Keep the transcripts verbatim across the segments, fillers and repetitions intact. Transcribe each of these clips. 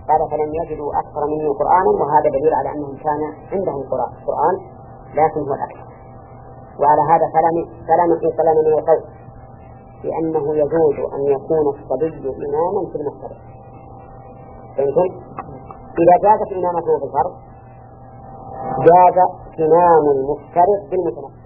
قال فلم يجدوا أكثر منه قرآنا، وهذا دليل على أنهم كان عندهم قرآن لكن هو الأكثر. وعلى هذا فلا فلا نقيس لنا من القول لأنه يجوز أن يكون الصبي إماما في المفترض. فهمتم؟ إذا جازت إمامته في الفرض جاز إمام المفترض بالمتنفذ.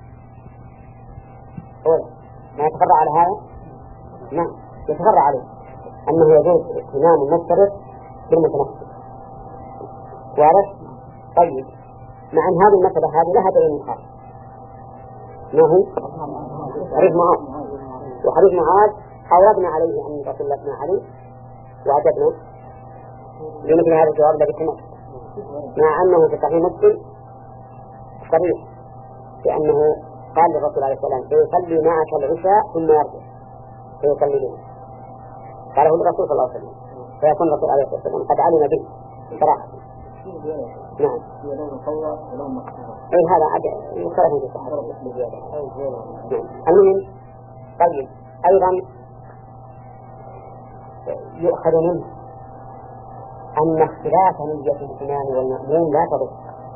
أولا ما يتفرع على هذا؟ نعم يتفرع عليه أنه يجوز إمام المفترض بالمتنفذ. واضح؟ طيب، مع أن هذه المسألة هذه لها دليل خاص، ما هو؟ حديث معاذ. وحديث معاذ حاولنا عليه أن رسول الله عليه وأجبنا بمثل هذا الجواب الذي سمعت، مع أنه في صحيح مسلم صريح لأنه قال للرسول عليه السلام سيصلي معك العشاء ثم يرجع سيصلي بنا، قاله الرسول صلى الله عليه وسلم، فيكون الرسول عليه الصلاة والسلام قد علم به صراحة. نعم. أي هذا عدد مختلف في الصحابة. المهم. طيب، أيضا يؤخذ منه أن اختلاف نية الإمام والمأموم لا تضر.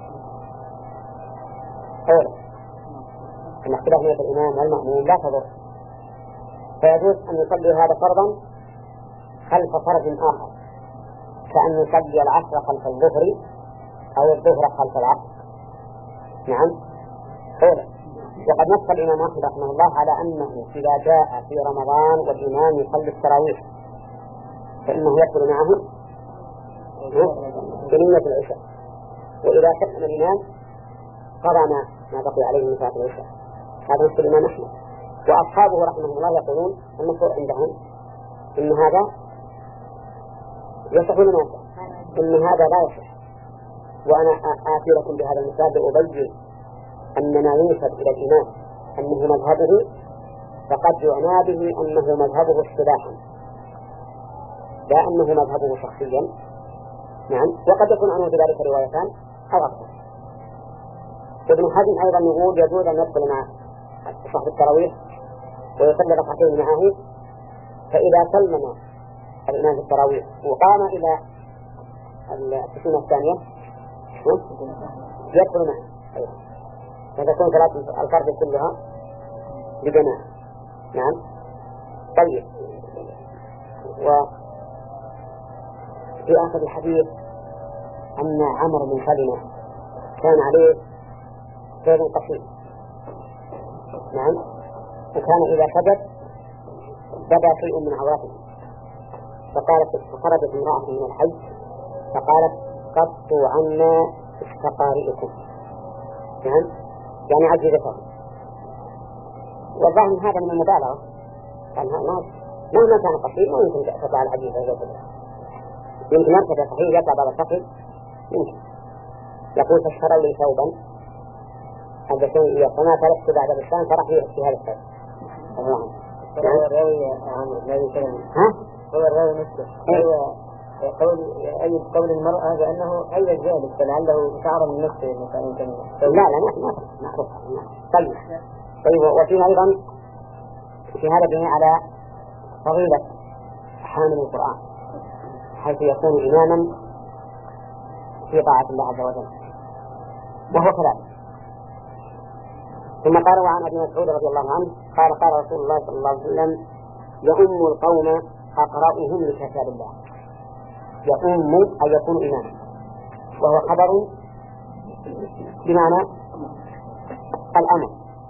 أولا أن اختلاف نية الإمام والمأموم لا تضر، فيجوز أن يصلي هذا فرضا خلف فرض آخر، كأن يصلي العصر خلف الظهر أو الظهر خلف العصر. نعم. أولا وقد نص الإمام أحمد رحمه الله على أنه إذا جاء في رمضان والإمام يصلي التراويح فإنه يدخل معه بنية العشاء، وإذا سلم الإمام قضى ما ما بقي عليه من صلاة العشاء. هذا نص الإمام أحمد، وأصحابه رحمه الله يقولون المشهور عندهم إن هذا يصح لنا إن هذا لا يصح. وأنا آتي لكم بهذا المثال لأبين أن ما ينسب إلى الإمام أنه مذهبه فقد يعنى به أنه مذهبه اصطلاحا لا أنه مذهبه شخصيا. نعم. وقد يكون عنه بذلك روايتان أو أكثر. ابن حزم أيضا يقول يجوز أن يدخل مع صاحب التراويح ويصلي ركعتين معه، فإذا سلم الإمام في التراويح وقام إلى السنة الثانية يدخل معه أيضا، فتكون صلاة الفرد كلها بجماعة. نعم. طيب، وفي آخر الحديث أن عمرو بن سلمة كان عليه ثوب قصير. نعم. وكان إذا سجد بدا شيء من عورته، فقالت فخرجت امرأة من الحي فقالت قطوا عنا استقارئكم. نعم. يعني عجزته. والظاهر هذا من المبالغة، قال مهما كان قصير ما يمكن تطلع العجيزة زي كذا، يمكن يرتفع صحيح يطلع بعض الشكل يمكن. يقول فاشتروا لي ثوبا ألبسوني إياه فما تركت بعد الإسلام فرح في هذا الثوب. الله. هو الراوي عن النبي كلام. ها؟ هو الراوي نفسه. هو قول أي قول المرأة بأنه أي ذلك فلعله شعر من نفسه مثلا كان. لا لا ما معروف. طيب. طيب وفي أيضا في هذا دليل على فضيلة حامل القرآن حيث يكون إماما في طاعة الله عز وجل، وهو كذلك. ثم قال وعن أبي مسعود رضي الله عنه قال قال رسول الله صلى الله عليه وسلم يؤم القوم أقرأهم لكتاب الله. يؤم أي يكون إماما، وهو خبر بمعنى الأمر.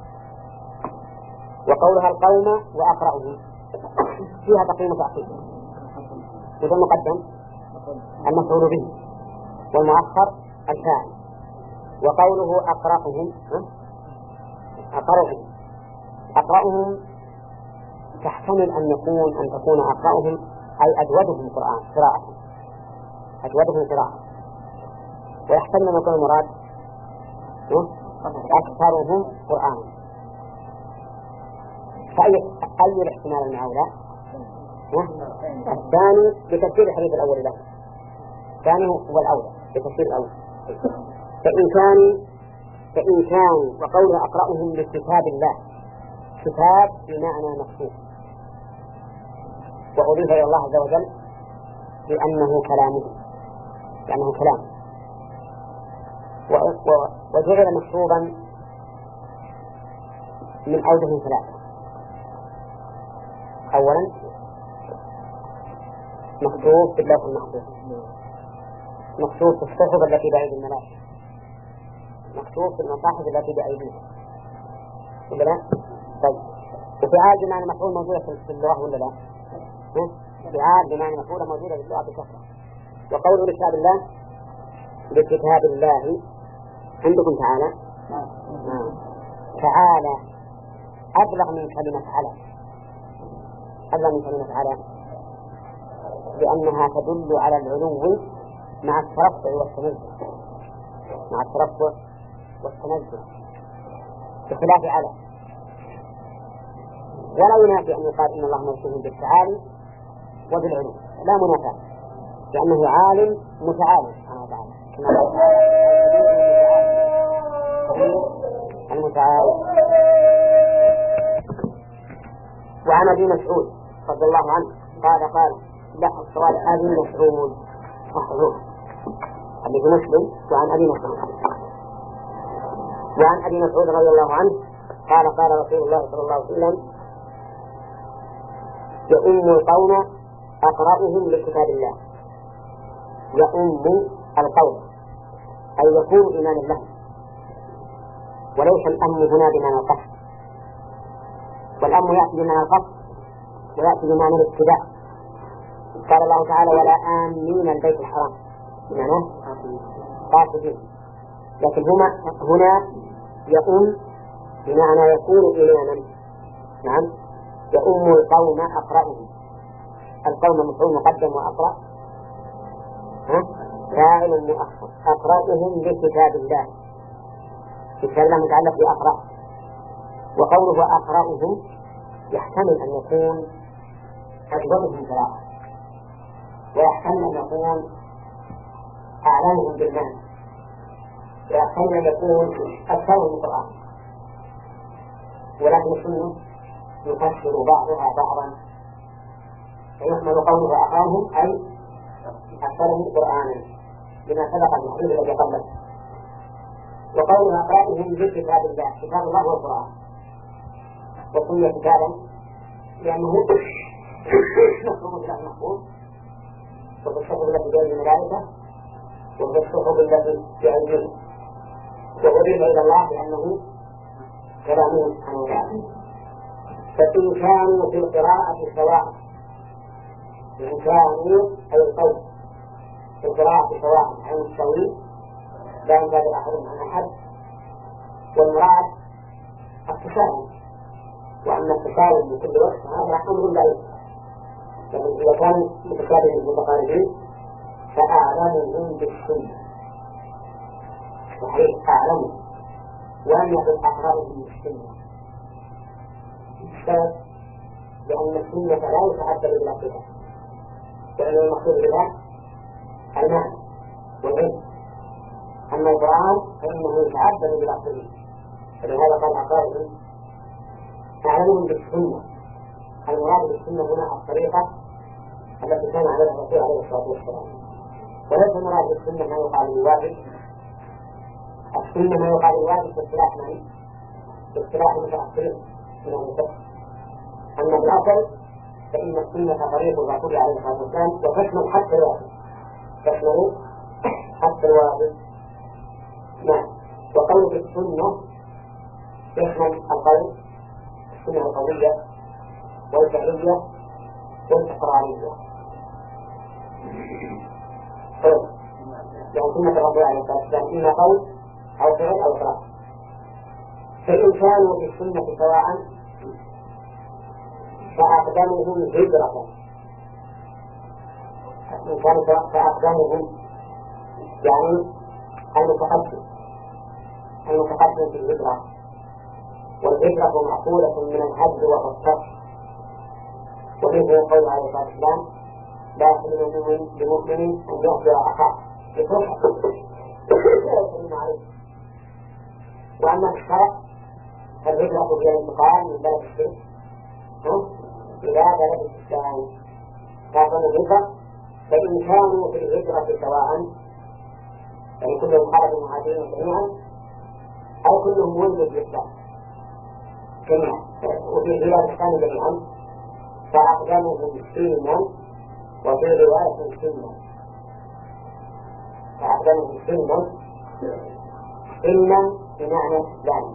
وقولها القوم وأقرأهم فيها تقييم تأخير، وذا المقدم المفعول به والمؤخر الفاعل. وقوله أقرأهم أقرأهم أقرأهم تحتمل أن يكون أن تكون أقرأهم أي أجودهم قرآن قراءة أجودهم قراءة، ويحتمل أن يكون المراد أكثرهم قرآن. فأي أي الاحتمال المعولى الثاني بتفسير الحديث الأول له، الثاني هو الأول بتفسير الأول. فإن كان فإن كان وقوله أقرأهم لكتاب الله، كتاب بمعنى مكتوب وأضيف إلى الله عز وجل لأنه كلامه لأنه كلام وجعل مشروبا من أوجه ثلاثة. أولا مكتوب في اللوح المحفوظ، مكتوب في الصحف التي بأيدي الملائكة، مكتوب في المصاحف التي بأيدينا ولا لا؟ طيب وفعال بمعنى مفعول موجودة في اللغة ولا لا؟ فعال بمعنى مفعول موجودة في اللغة بكثرة. وقوله لكتاب الله لكتاب الله عندكم تعالى آه. تعالى أبلغ من كلمة على، أبلغ من كلمة على لأنها تدل على العلو مع الترفع والتنزل، مع الترفع والتنزل بخلاف على. ولا ينافي أن يقال إن الله موصوف بالتعالي وبالعلو، لا منافاة، لأنه عالم متعالي سبحانه وتعالى كما قال المتعالي. وعن أبي مسعود رضي الله عنه قال قال لا الصواب أبي مسعود صحيح حديث مسلم. وعن أبي مسعود وعن أبي مسعود رضي الله عنه قال قال رسول الله صلى الله عليه وسلم يؤم القوم أقرأهم لكتاب الله. يؤم القوم أي يكون إيمانا له، وليس الأم هنا بمعنى القصد، والأم يأتي بمعنى القصد ويأتي بمعنى الاتباع. قال الله تعالى ولا آمين البيت الحرام بمعنى قاصدين، لكن هنا هنا يؤم بمعنى يكون إيمانا. نعم يؤم القوم أقرأهم، القوم مفعول مقدم وأقرأ فاعل مؤخر، أقرأهم بكتاب الله، كتاب الله متعلق بأقرأ. وقوله أقرأهم يحتمل أن يكون أجودهم قراءة، ويحتمل أن يكون أعلمهم بالمعنى، ويحتمل أن يكون أكثرهم القرآن. ولكن السنة يفسر بعضها بعضا، فيحمل قوله أقرأهم أي أكثرهم قرآنا لما سبق المحدود الذي قبله. وقوله أقرأهم بكتاب الله، كتاب الله هو القرآن، وسمي كتابا لأنه مفهوم له محفوظ، وبالصحف التي بأيدي الملائكة وبالصحف التي بأيديهم، وأضيف إلى الله لأنه كلامه سبحانه وتعالى. فإن كانوا في القراءة سواء، إن كانوا أي القوم في القراءة سواء عن السوي لا ينبغي أحدهم عن أحد، والمراد التساوي. وأما التساوي من كل وقت هذا أمر لا يمكن، لأن إذا كان متشابه المتقاربين فأعلمهم بالسنة صحيح أعلمهم، ولم يكن أقربهم بالسنة. السبب لأن السنة لا يتعدل إلى كتاب، لأن المقصود بها المعنى والعلم. أما القرآن فإنه يتعدل إلى كتاب، فلهذا قال أقربهم أعلمهم بالسنة. المراد بالسنة هنا الطريقة التي كان عليها الرسول عليه الصلاة والسلام، وليس المراد بالسنة ما يقال بالواجب. السنة ما يقال بالواجب باصطلاح من؟ باصطلاح المتأخرين من الفقه. أما بالأصل فإن السنة طريق الرسول عليه الصلاة والسلام وتشمل حتى الواجب، تشمل حتى الواجب. نعم. وقول السنة يشمل القول، السنة القولية والفعلية والتقرارية. طيب يعني سنة الرسول عليه الصلاة والسلام إما قول أو فعل أو إقرار. فإن كانوا في السنة سواء فأقدمهم هجرة، إن كانوا فأقدمهم يعني المتقدم المتقدم في الهجرة، والهجرة معقولة من الهجر وهو الصرف. ومنه يقول عليه الصلاة والسلام لا يحل مؤمن بمؤمن أن يهجر أخاه بكفر وأما الشرع فالهجرة هي الانتقال من بلد الشرك إلى بلد الإسلام. فأقول الهجرة فإن كانوا في الهجرة سواء يعني كلهم خرجوا مهاجرين جميعا أو كلهم ولدوا في الإسلام جميعا وفي بلاد الإسلام جميعا فأقدمهم سنا وفي رواية سنا فأقدمهم سنا سنا بمعنى إسلام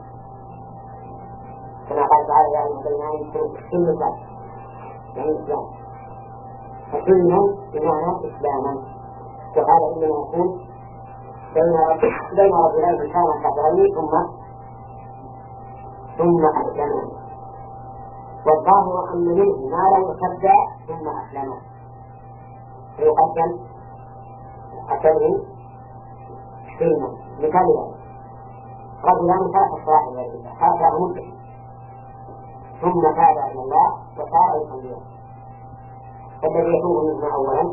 كما قال تعالى يعني بين سن الإسلام يعني إسلام فسنا بمعنى إسلاما وهذا إنما يكون بين رجلين كانا كافرين ثم ثم أسلموا والظاهر أن منه ما لو ارتد ثم أسلموا فيقدم أسلمه سلما مثال ذلك رجلان ترك الصلاة إلى الله هذا مدة ثم تاب إلى الله وصار يصلي فالذي يتوب منه أولا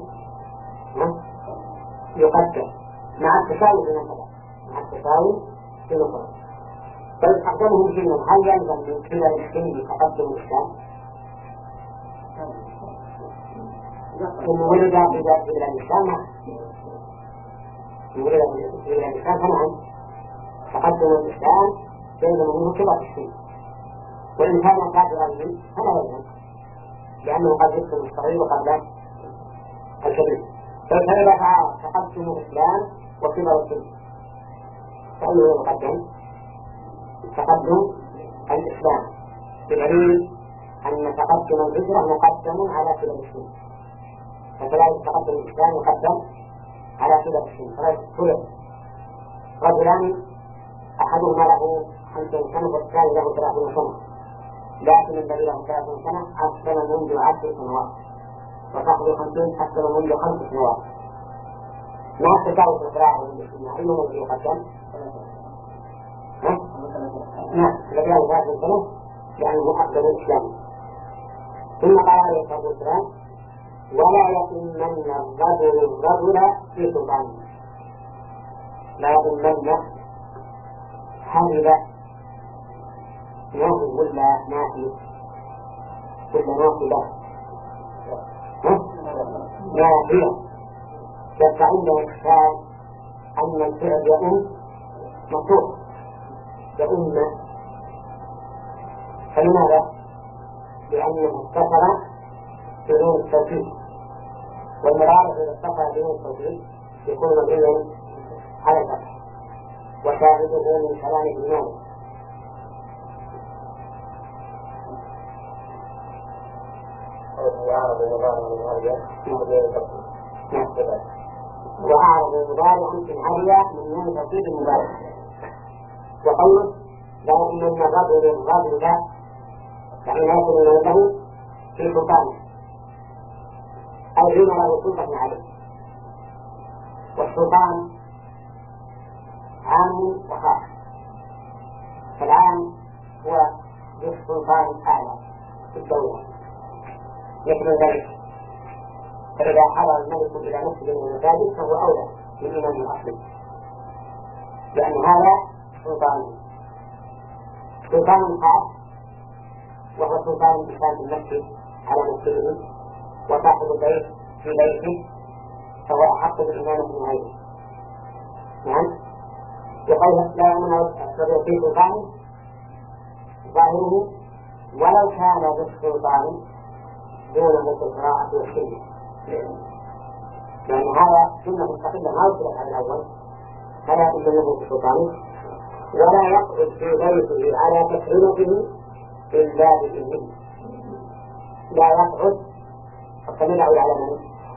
يقدم مع التساوي في المسألة مع التساوي في المسألة بل أقدمهم سنا هل يلزم من كبر السن تقدم الإسلام؟ ثم ولد إلى الإسلام ولد إلى الإسلام فنعم تقدم الإسلام يلزم منه كبر السن وإن كان كافرا فلا يلزم لأنه قد يكون الصغير قبل الكبير فإذا تعارض تقدم الإسلام وكبر السن فأيه يقدم تقدم الإسلام بدليل أن تقدم الهجرة مقدم على كبر السن فكذلك تقدم الإسلام يقدم على كبر السن فلا يقول رجلان أحدهما له خمسين سنة والثاني له ثلاثين سنة لكن الذي له ثلاثين سنة أسلم منذ عشر سنوات وصاحب الخمسين أسلم منذ خمس سنوات ما التساوي في القراءة والسنة أيهما الذي يقدم؟ نعم الذي له ثلاثين سنة لأنه أقدم الإسلام ثم قال عليه الصلاة والسلام ولا يتمن الرجل الرجل في سلطانه لا يتمن هرب نافي ولا نافي ولا نافي لا نافية يبقى عندنا إشكال أن الفعل يؤم مطلوب يؤم فلماذا؟ لأنه اتصل بدون التوكيد والمرارة إذا اتصل بدون التوكيد يكون مبنيا على الفتح وشاهده من كلام الإمام وأعرض مضارعا في العالية من نون توكيد المضارع وقوله لا يؤمن الرجل الرجل يعني لا يؤمن له في سلطانه أو حين له سلطة عليه والسلطان عام وخاص فالعام هو ذو السلطان الأعلى في الدولة مثل ذلك فإذا حضر الملك إلى مسجد من المساجد فهو أولى من إمام الأصلي لأن هذا سلطان سلطان خاص وهو سلطان الإنسان في المسجد على مسجده وصاحب البيت في بيته فهو أحق بالإمامة من غيره نعم وقال لا يؤمن الرجل في سلطانه ظاهره ولو كان بالسلطان دونه في القراءة والسنة لأن هذا سنة مستقلة ما وصلت على الأول فلا يؤمن له في سلطانه ولا يقعد في بيته على تكريمته إلا بإذنه لا يقعد فالضمير يعود على من؟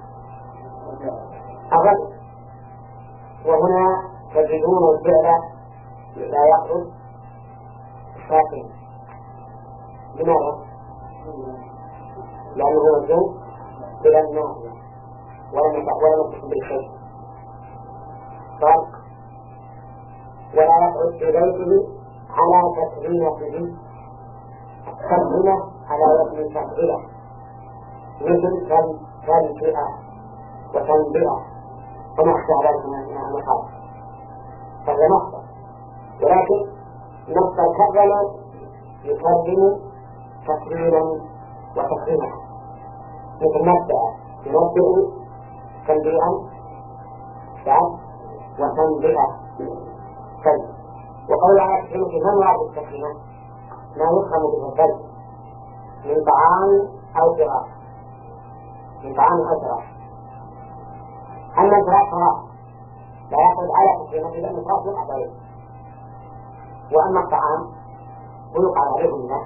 الرجل وهنا تجدون الفعل لا يقعد ساكن لماذا؟ لأنه موجود إلى الناحية ولم يتصل بالشيء قال ولا يقعد في بيته على تكريمته تكريمه على وزن تفعيله مثل تنبئة وتنبئة وما أخشى ذلك من المخاطر فهذا مصدر ولكن مصدر كرم يكرم تكريما وتكريما مثل نبدأ ينبئ تنبيئا شاذ وتنبئة كلب. وقول على التكلمة من وعد التكلمة ما يفهم به الكلب من طعام أو فراش، من طعام أو فراش. أما الفراش فراش لا يأخذ على تكلمة لأن الفراش يقعد عليه، وأما الطعام ويقعد عليه الله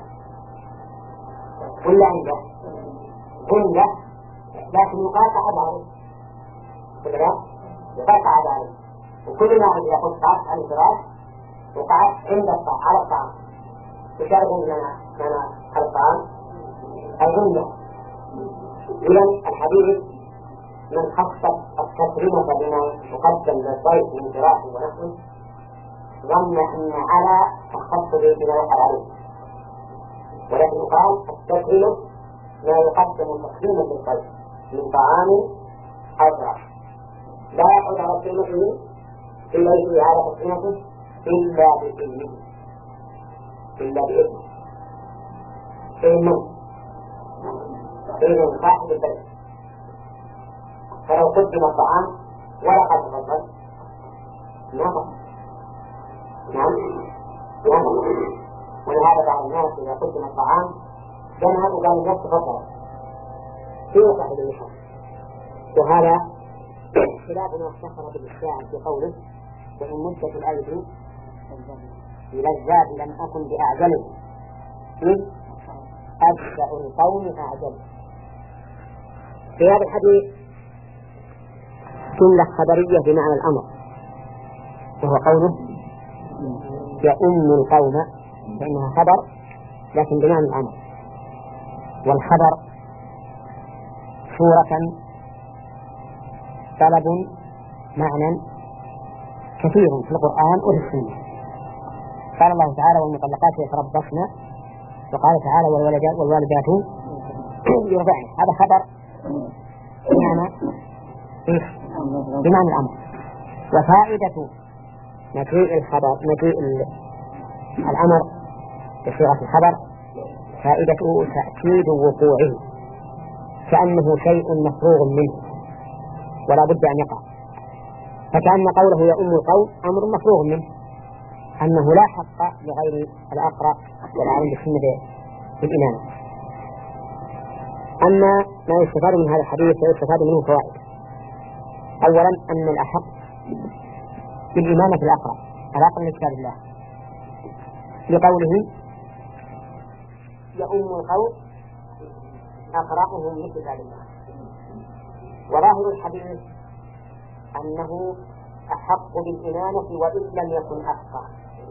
ولا عنده عنده لكن يقال قعد عليه كذا يقال قعد عليه. وكل ما يأخذ قعد عن الفراش وقعد عند الطعام على الطعام يشارك لنا لنا على الطعام العنده. إذن الحديث من خص التكريمة بما يقدم للضيف من فراش ونحوه ظن أن على تخص به بما يقال عليه، ولكن قال التكريمة ما يقدم تكريما للضيف من طعام أو فراش لا يقعد على قيمته في بيته على تكريمته إلا بإذنه إلا بإذنه إذن إذن صاحب البيت. فلو قدم الطعام ولا قدم الضيف ما بقى نعم نعم. ولهذا بعض الناس إذا قدم الطعام جمع وقال الناس تفضل في صاحب المشهد. وهذا خلاف ما افتخر بالإشاعة في قوله وإن مدة الأيدي للذات لم أكن بأعجل إذ أبشع القوم أعجل. في هذا الحديث جملة خبرية بمعنى الأمر، وهو قوله يؤم القوم، فإنها خبر لكن بمعنى الأمر. والخبر صورة طلب معنى كثير في القرآن وفي السنة. قال الله تعالى والمطلقات يتربصن، وقال تعالى والوالدات يرضعن. هذا خبر بمعنى إيش؟ بمعنى الأمر. وفائدة مجيء الخبر مجيء الأمر بصيغة الخبر فائدته تأكيد وقوعه كأنه شيء مفروغ منه ولا بد أن يقع، فكأن قوله يؤم القوم أمر مفروغ منه، أنه لا حق لغير الأقرأ والعالم بالسنة بالإمامة. أما ما يستفاد من هذا الحديث فيستفاد منه فوائد. أولا أن الأحق بالإمامة الأقرأ الأقرأ من كتاب الله لقوله يؤم القوم أقرأهم من كتاب الله. وظاهر الحديث أنه أحق بالإمامة وإن لم يكن أفقه،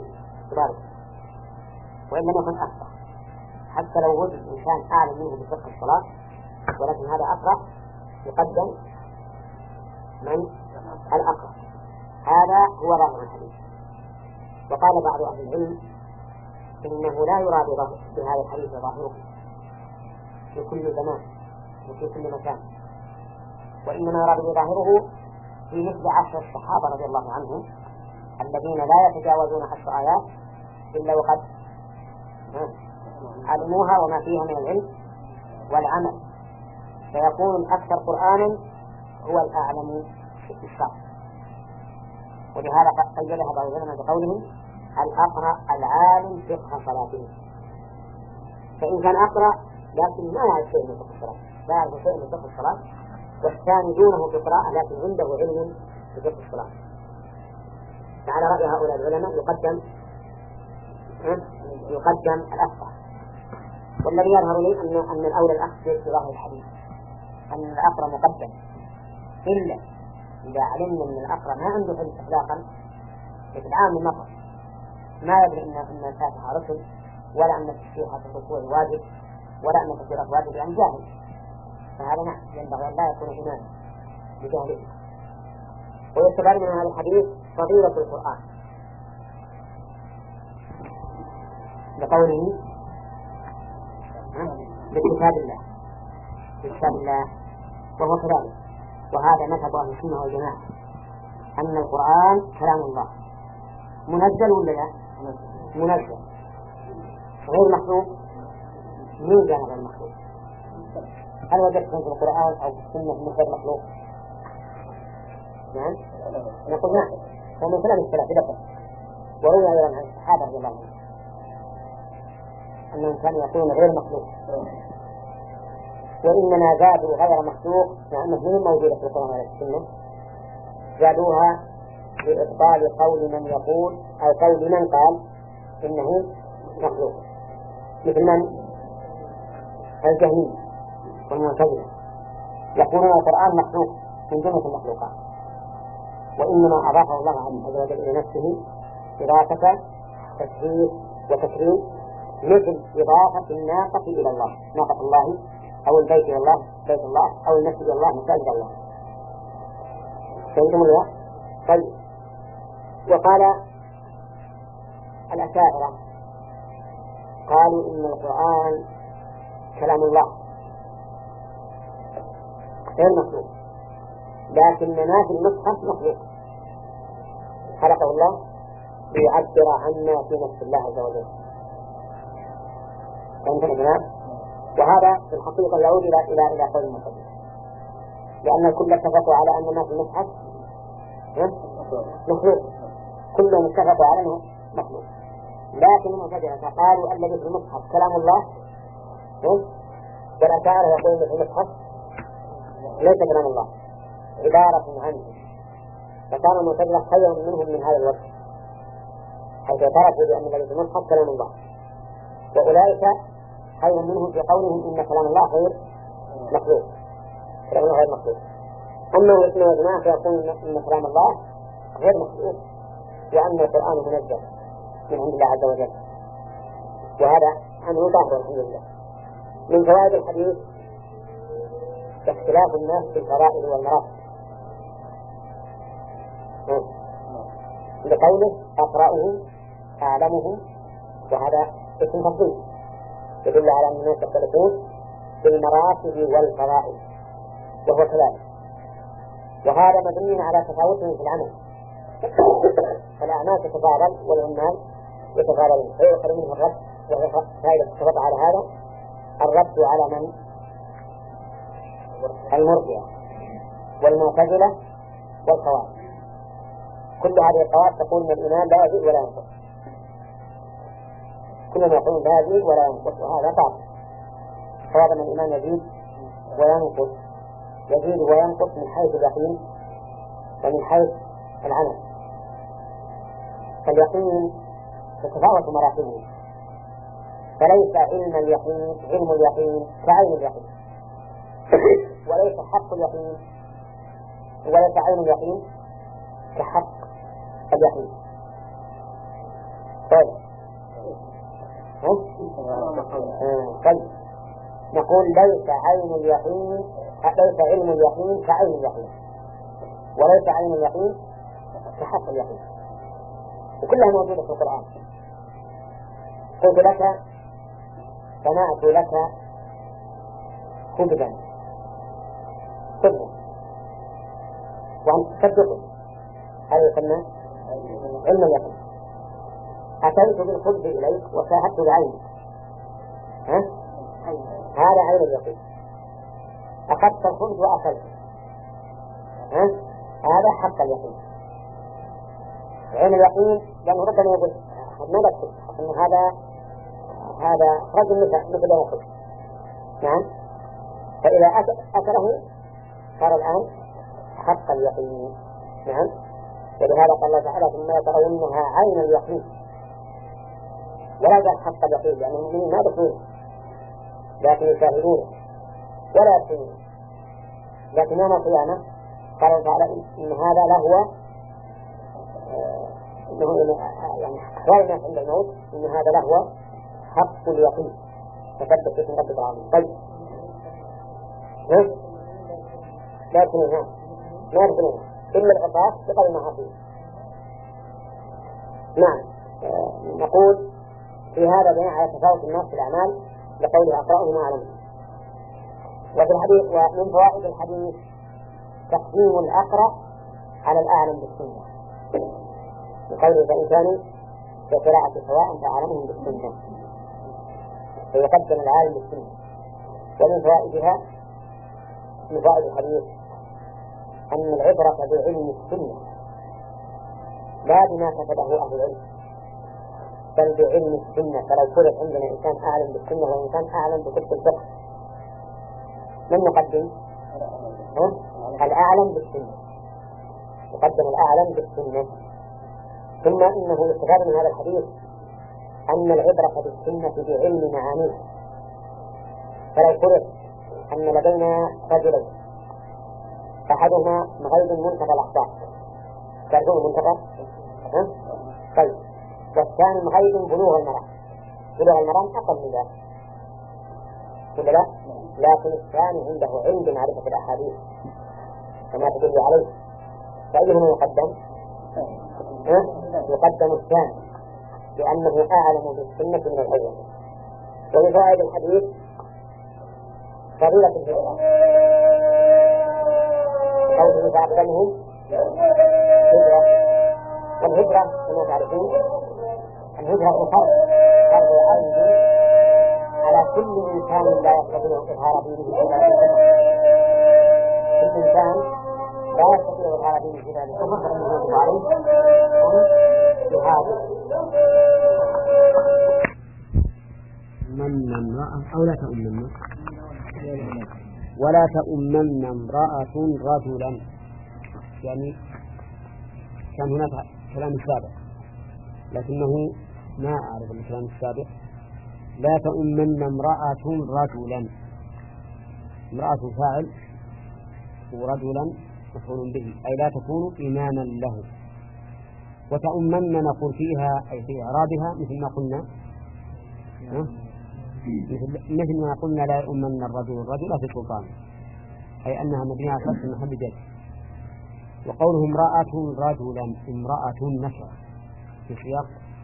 وإن لم يكن أفقه حتى لو وجد إنسان أعلم منه بفقه الصلاة ولكن هذا أقرأ يقدم من الأقرأ. هذا هو ظاهر الحديث. وقال بعض أهل العلم إنه لا يراد بهذا الحديث ظاهره في كل زمان وفي كل مكان، وإنما يراد بظاهره في مثل عشر الصحابة رضي الله عنهم الذين لا يتجاوزون عشر آيات إلا وقد علموها وما فيها من العلم والعمل، فيكون الأكثر قرآنا هو الأعلم بالشرع. ولهذا قيدها بعض العلماء بقولهم الأقرأ العالم فقه صلاته. فإن كان أقرأ لكن ما يعرف شيء من فقه الصلاة، لا يعرف شيء من فقه الصلاة، والثاني دونه في القراءة لكن عنده علم في فقه الصلاة، فعلى رأي هؤلاء العلماء يقدم يقدم الأفقه. والذي يظهر لي أن أن الأولى الأخذ في ظاهر الحديث أن الأقرأ مقدم، إلا إذا علمنا أن الأقرأ ما عنده علم إطلاقا مثل عام النقر ما يدري أن أن الفاتحة رسل ولا أن تفسيرها في الركوع واجب ولا أن تفسيرها واجب عن جاهل، فهذا نعم ينبغي أن لا يكون إماما بجاهله. ويستفاد من هذا الحديث فضيلة القرآن بقوله بكتاب الله بكتاب الله وهو كذلك. وهذا مذهب أهل السنة والجماعة أن القرآن كلام الله منزل ولا لا؟ منزل غير مخلوق. مين قال غير مخلوق؟ هل وجدت في القرآن أو في السنة من غير مخلوق؟ نعم نقول نعم ومن كلام السلف ذكر وروي أيضا عن الصحابة رضي الله عنهم أنهم كانوا يقولون غير مخلوق، وإنما زادوا غير مخلوق مع أنه من موجودة في القرآن والسنة زادوها لإبطال قول من يقول أو قول من قال إنه مخلوق، مثل من الجهمية والمعتزلة يقولون القرآن مخلوق من جملة المخلوقات، وإنما أضافه الله عز وجل إلى نفسه إضافة تشريف وتكريم، مثل إضافة الناقة إلى الله، ناقة الله أو البيت إلى الله بيت الله أو المسجد إلى الله مساجد الله. فهمتم الله؟ طيب. وقال الأشاعرة قالوا إن القرآن كلام الله غير مخلوق، لكن ما في المصحف مخلوق خلقه الله ليعبر عنا في نفس الله عز وجل. فهمتم يا جماعة؟ وهذا في الحقيقة يعود إلى إلى إلى قول المصدق، لأن الكل اتفقوا على أن ما في المصحف مخلوق، كلهم اتفقوا على أنه مخلوق، لكن المعتزلة قالوا الذي في المصحف كلام الله، والأشاعرة يقولون في المصحف ليس كلام الله عبارة عنه، فكان المعتزلة خيرا منهم من هذا الوجه، حيث اعترفوا بأن الذي في المصحف كلام الله، وأولئك خير منهم في قولهم إن كلام الله غير مخلوق، كلام الله غير مخلوق. أما الإثنين والجماعة فيقولون إن كلام الله غير مخلوق وأن القرآن منزل من عند الله عز وجل، وهذا عنه ظاهر الحمد لله. من فوائد الحديث اختلاف الناس في الفرائض والمراتب، لقوله أقرأه أعلمه، وهذا اسم تفضيل يدل على أن الناس يختلفون في المراتب والفرائض، وهو كذلك، وهذا مبني على تفاوتهم في العمل، فالأعمال تتفاضل والعمال يتفاضلون، فيؤخذ منه الرد، وهي فائدة تتفق على هذا الرد على من؟ المرجئة والمعتزلة والخوارج. كل هذه القواعد تقول أن الإيمان لا يزيد ولا ينقص، كلهم يقولون لا يزيد ولا ينقص، وهذا باطل. فهذا من الإيمان يزيد وينقص، يزيد وينقص من حيث اليقين ومن حيث العمل. فاليقين تتفاوت مراتبه، فليس علم اليقين علم اليقين كعين اليقين، وليس حق اليقين وليس عين اليقين كحق اليقين. طيب طيب نقول ليس عين اليقين ليس علم اليقين كعين اليقين، وليس عين اليقين كحق اليقين، وكلها موجودة في القرآن. قلت لك صنعت لك خبزا خبزا وأنت تصدقه، هذا يسمى علم اليقين. أتيت بالخبز إليك وشاهدت بعينك، ها؟ هذا عين اليقين. أخذت الخبز وأكلت، ها؟ هذا حق اليقين. علم اليقين لأنه ربنا يقول ما بكتب أن هذا هذا رجل مثل مثل يأكل، نعم، فإذا أكله صار الآن حق اليقين، نعم. ولهذا قال الله تعالى ثم يترونها عين اليقين، ولا قال حق اليقين لأن المؤمنين ما بصيرون لكن يشاهدون ولا يبصرون، لكن يوم القيامة قال الله تعالى إن هذا لهو إنه يعني أحوال الناس عند الموت إن هذا لهو حق اليقين، فثبت اسم ربك العظيم. طيب لا يدخلونها لا يدخلونها إلا العقاب بقدر ما حصل. نعم. آه نقول في هذا بناء على تفاوت الناس في الأعمال لقوله أقرأه ما أعلم. وفي الحديث ومن فوائد الحديث تقديم الأقرأ على الأعلم بالسنة، بقوله فإن كانوا في قراءة سواء فأعلمهم بالسنة، فيقدم العالم بالسنة. ومن فوائدها من فوائد الحديث أن العبرة بعلم السنة لا بما كتبه أهل العلم، بل بعلم السنة. فلو فرض عندنا إنسان أعلم بالسنة وإنسان أعلم بكتب الفقه، من نقدم؟ الأعلم بالسنة، يقدم الأعلم بالسنة. ثم إنه يستفاد من هذا الحديث أن العبرة بالسنة بعلم معانيه. فلو فرض أن لدينا رجلين، أحدهما مغيب منتقى الأحباب، تعرفون منتقى؟ طيب، والثاني مغيب بلوغ المرأة. بلوغ المرأة أقل من ذلك ولا لا؟ لكن الثاني عنده علم بمعرفة الأحاديث كما تدل عليه، فأيهما يقدم؟ يقدم الثاني لأنه أعلم بالسنة من الأول. ولفائدة الحديث فضيلة الهجرة، قوله فأقدمهم هجرة. والهجرة كما تعرفون الهجرة فرض فرض عين على كل إنسان لا يستطيع إظهار دينه إلا بالكفر. كل إنسان لا يستطيع إظهار دينه إلا بالكفر فإنه يجب عليه بهذا. من امرأة أو لا تؤمن ولا تؤمن امرأة رجلا، يعني كان هناك كلام سابق لكنه ما أعرف الكلام السابق. لا تؤمن امرأة رجلا، امرأة فاعل ورجلا مفعول به، أي لا تكون إماما له. وتؤمن نقول فيها أي في إعرابها مثل ما قلنا مثل ما قلنا لا يؤمن الرجل الرجل في سلطان، أي أنها مبنية على فتح محل جد. وقوله امرأة رجلا، امرأة نكرة في سياق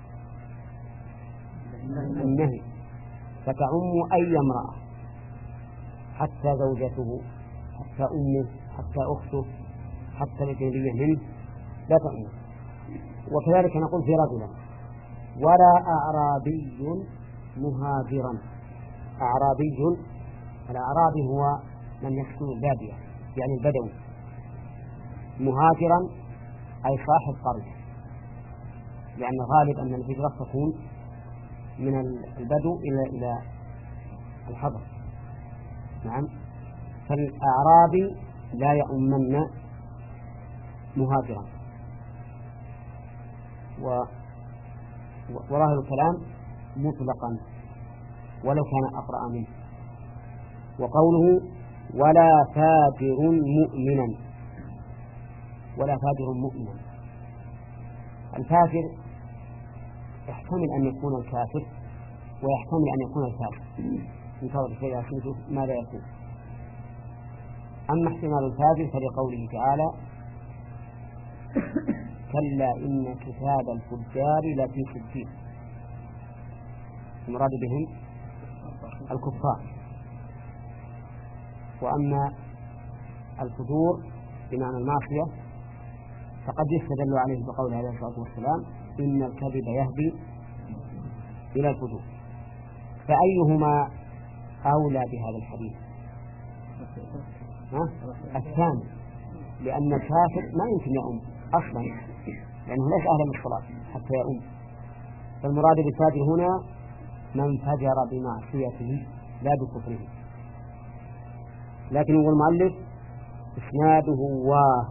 النهي، فتعم أي امرأة حتى زوجته حتى أمه حتى أخته حتى الأجنبية منه لا تعم. وكذلك نقول في رجلا. ولا أعرابي مهاجرا. أعرابي، الأعرابي هو من يسكن البادية يعني البدوي. مهاجرا أي صاحب قرية، لأن غالب أن الهجرة تكون من البدو إلى إلى الحضر. نعم، فالأعرابي لا يؤمن مهاجرا. وظاهر الكلام مطلقا ولو كان أقرأ منه. وقوله ولا فاجر مؤمنا، ولا فاجر مؤمنا. الفاجر يحتمل أن يكون الكافر ويحتمل أن يكون الفاجر، انتظر شيء نشوف ماذا يكون. أما احتمال الفاجر فلقوله تعالى كلا إن كتاب الفجار لفي سجين، المراد بهم الكفار. وأما الفجور بمعنى المعصية فقد يستدل عليه بقول عليه الصلاة والسلام إن الكذب يهدي إلى الفجور. فأيهما أولى بهذا الحديث؟ الثاني، لأن الكافر ما يمكن يؤم أصلا لأنه ليس أهلا للصلاة حتى يؤم. فالمراد بالفاجر هنا من فجر بمعصيته لا بكفره. لكن هو المؤلف إسناده واه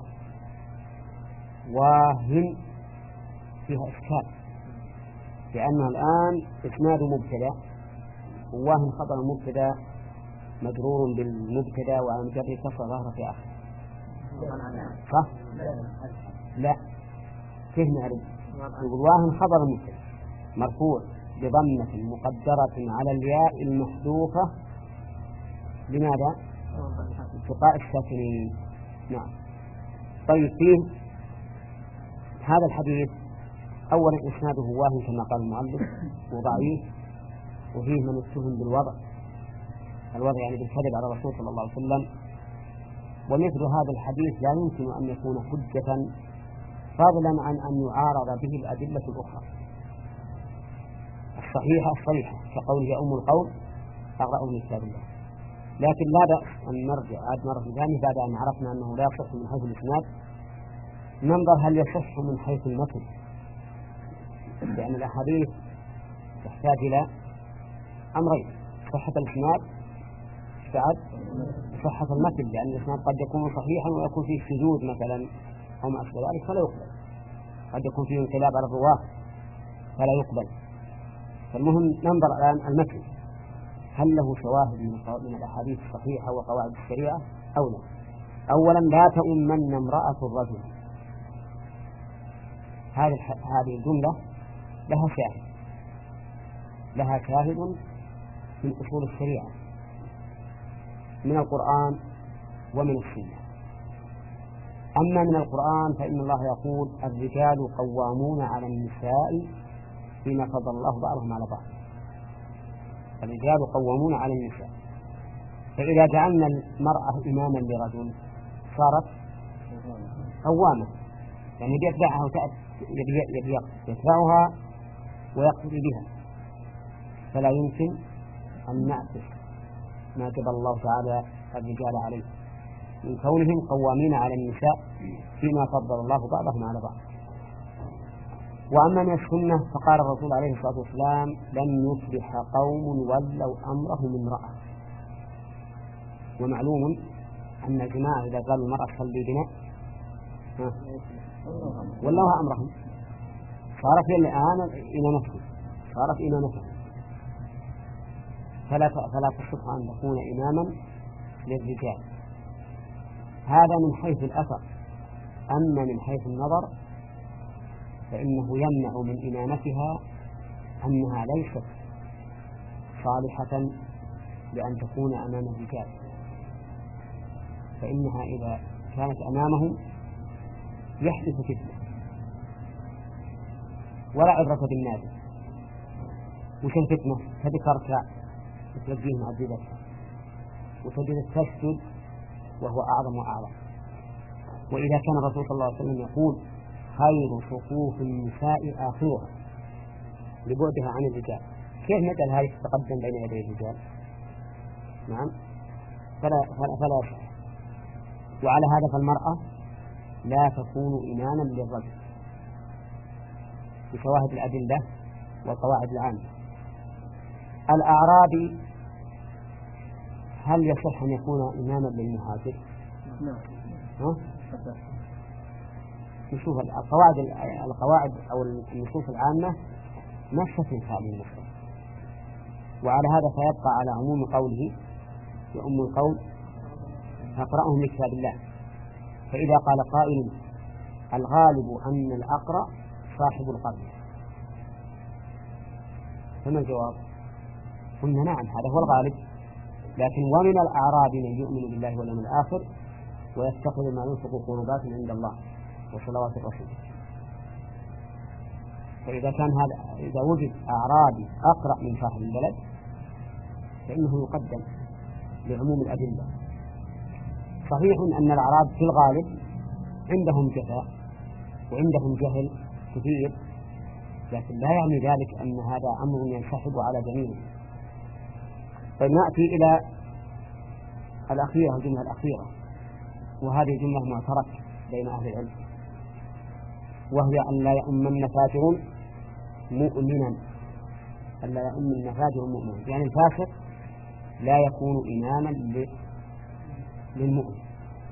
واهن فيها إشكال، لأنه الآن إسناد مبتدأ وواهن خبر المبتدأ مجرور بالمبتدأ وعلى مجرد كسر ظهر في آخر. صح؟ لا، فيه معرفة. يقول واهن خبر المبتدأ مرفوع بضمة مقدرة على الياء المحذوفة. لماذا؟ التقاء الساكنين. نعم. طيب، فيه هذا الحديث أولا إسناده واهن كما قال المؤلف وضعيف، وفيه من اتهم بالوضع، الوضع يعني بالكذب على الرسول صلى الله عليه وسلم. ومثل هذا الحديث لا يمكن أن يكون حجة فضلا عن أن يعارض به الأدلة الأخرى الصحيحة الصريحة كقوله يا أم القوم أقرأوا من كتاب الله. لكن لا بأس أن نرجع عاد مرة ثانية بعد أن عرفنا أنه لا يصح من حيث الإسناد، ننظر هل يصح من حيث المتن، لأن الأحاديث تحتاج إلى أمرين: صحة الإسناد بعد صحة المتن، لأن الإسناد قد يكون صحيحا ويكون فيه شذوذ مثلا أو ما أشبه ذلك فلا يقبل، قد يكون فيه انقلاب على الرواة فلا يقبل. فالمهم ننظر الآن المتن هل له شواهد من الأحاديث الصحيحة وقواعد الشريعة أو لا. أولا لا تؤمن امرأة الرجل، هذه هذه الجملة لها شاهد، لها شاهد من أصول الشريعة من القرآن ومن السنة. أما من القرآن فإن الله يقول: الرجال قوامون على النساء بما فضل الله بعضهم على بعض. الرجال قوامون على النساء، فإذا جعلنا المرأة إماما لرجل صارت قوامة، يعني يتبعها يتبعها ويقتدي بها، فلا يمكن أن نعكس ما جبل الله تعالى الرجال عليه من كونهم قوامين على النساء فيما فضل الله بعضهم على بعض. وأما من السنة فقال الرسول عليه الصلاة والسلام: لن يفلح قوم ولوا أمرهم امرأة. ومعلوم أن الجماعة إذا قالوا المرأة صلي بنا ولوها أمرهم صارت الآن إمامته، صارت إمامته، فلا فلا تصح أن تكون إماما للرجال. هذا من حيث الأثر. أما من حيث النظر فإنه يمنع من إمامتها أنها ليست صالحة لأن تكون أمام الرجال، فإنها إذا كانت أمامهم يحدث فتنة ولا عبرة بالنادي. وش الفتنة؟ تذكرك وتوجيه معذبتها وتجد تسجد وهو أعظم وأعظم. وإذا كان الرسول صلى الله عليه وسلم يقول: خير صفوف النساء آخرها لبعدها عن الرجال، كيف نجعل هذه تتقدم بين يدي الرجال؟ نعم، فلا فلا, فلا يصح. وعلى هذا فالمرأة لا تكون إماما للرجل بشواهد الأدلة والقواعد العامة. الأعرابي هل يصح أن يكون إماما للمهاجر؟ نعم. نشوف القواعد القواعد أو النصوص العامة نفس هذه المسألة، وعلى هذا فيبقى على عموم قوله وأم القول فاقرأهم لكتاب الله. فإذا قال قائل: الغالب أن الأقرأ صاحب القرن، فما الجواب؟ قلنا نعم هذا هو الغالب، لكن ومن الأعراب من يؤمن بالله واليوم الآخر ويتخذ ما ينفق قربات عند الله وصلوات الرسول. فإذا كان هذا إذا وجد أعرابي أقرأ من صاحب البلد فإنه يقدم لعموم الأدلة. صحيح أن الأعراب في الغالب عندهم جفاء وعندهم جهل كثير، لكن لا يعني ذلك أن هذا أمر ينسحب على جميعه. طيب نأتي إلى الأخيرة، الجملة الأخيرة، وهذه جملة معترك بين أهل العلم، وهي أن لا يؤمن فاجر مؤمنا، أن لا يؤمن فاجر مؤمنا، يعني الفاسق لا يكون إماما للمؤمن.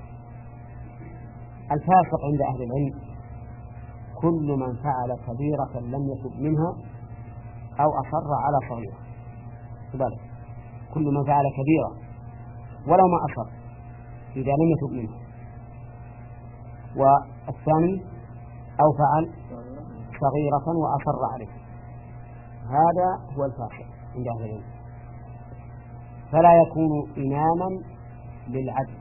الفاسق عند أهل العلم كل من فعل كبيرة لم يتب منها أو أصر على صغيرة، بل كل من فعل كبيرة ولو ما أصر إذا لم يتب منها. والثاني أو فعل صغيرة وأصر عليه، هذا هو الفاسق عند أهل العلم، فلا يكون إماما للعدل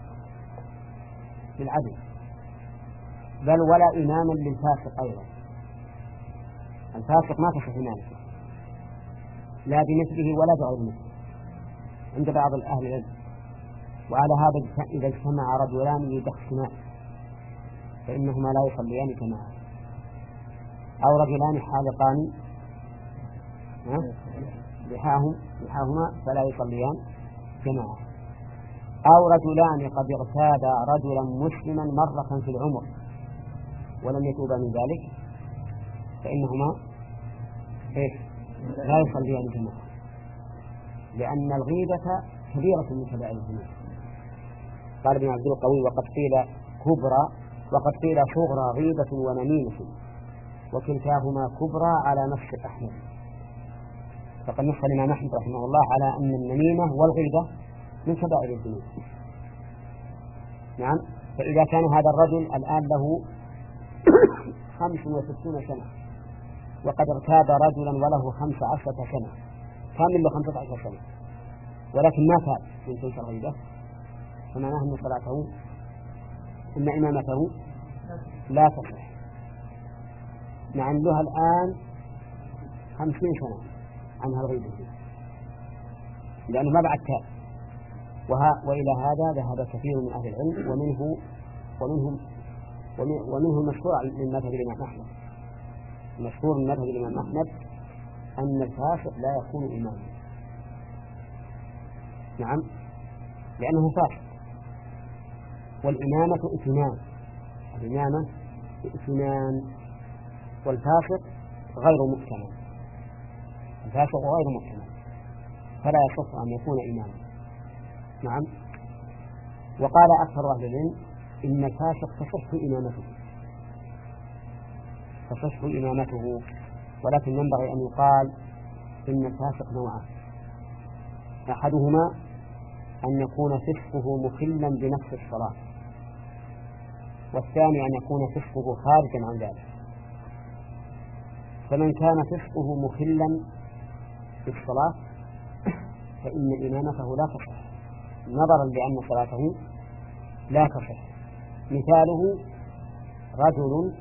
للعدل بل ولا إماما للفاسق أيضا. الفاسق ما تصح إمامته لا بمثله ولا بغير مثله عند بعض أهل العلم. وعلى هذا إذا اجتمع رجلان يدخنان فإنهما لا يصليان جماعة، أو رجلان حالقان لحاهم لحاهما فلا يصليان جماعة. أو رجلان قد اغتابا رجلا مسلما مرة في العمر ولم يتوبا من ذلك فإنهما إيه؟ لا يصليان جماعة، لأن الغيبة كبيرة من كبائر الذنوب. قال ابن عبد القوي وقد قيل كبرى وقد قيل صغرى غيبة ونميمة وكلتاهما كبرى على نفس الأحمد. فقد نص الإمام أحمد رحمه الله على أن النميمة والغيبة من كبائر الذنوب. نعم. فإذا كان هذا الرجل الآن له خمس وستون سنة وقد ارتاب رجلا وله خمس عشرة سنة كامل له خمسة عشر سنة ولكن ما تاب من تلك الغيبة فمعناه أن صلاته أن إمامته لا تصح، مع أن لها الآن خمسين سنة عنها الغيبة لأنه ما بعد تاب. وإلى هذا ذهب كثير من أهل العلم ومنه ومنهم ومنه المشهور من مذهب الإمام أحمد. المشهور من مذهب الإمام أحمد أن الفاسق لا يكون إماما. نعم، لأنه فاسق. والإمامة ائتمان، الإمامة ائتمان، والفاسق غير مؤتمن، الفاسق غير مؤتمن فلا يصح أن يكون إماما. نعم. وقال أكثر أهل العلم إن الفاسق تصح إمامته تصح إمامته ولكن ينبغي أن يقال إن الفاسق نوعان: أحدهما أن يكون فسقه مخلا بنفس الصلاة، والثاني أن يكون فسقه خارجا عن ذلك. فمن كان فسقه مخلا بالصلاة فإن إمامته لا تصح نظرا لأن صلاته لا تصح. مثاله رجل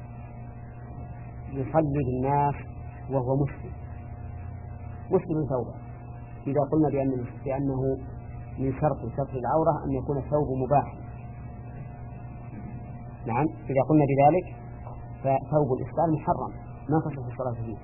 يصلي بالناس وهو مسلم مسلم ثوبه، إذا قلنا بأن بأنه من شرط ستر العورة أن يكون الثوب مباح. نعم، إذا قلنا بذلك فثوب الإسلام محرم ما تصح الصلاة فيه.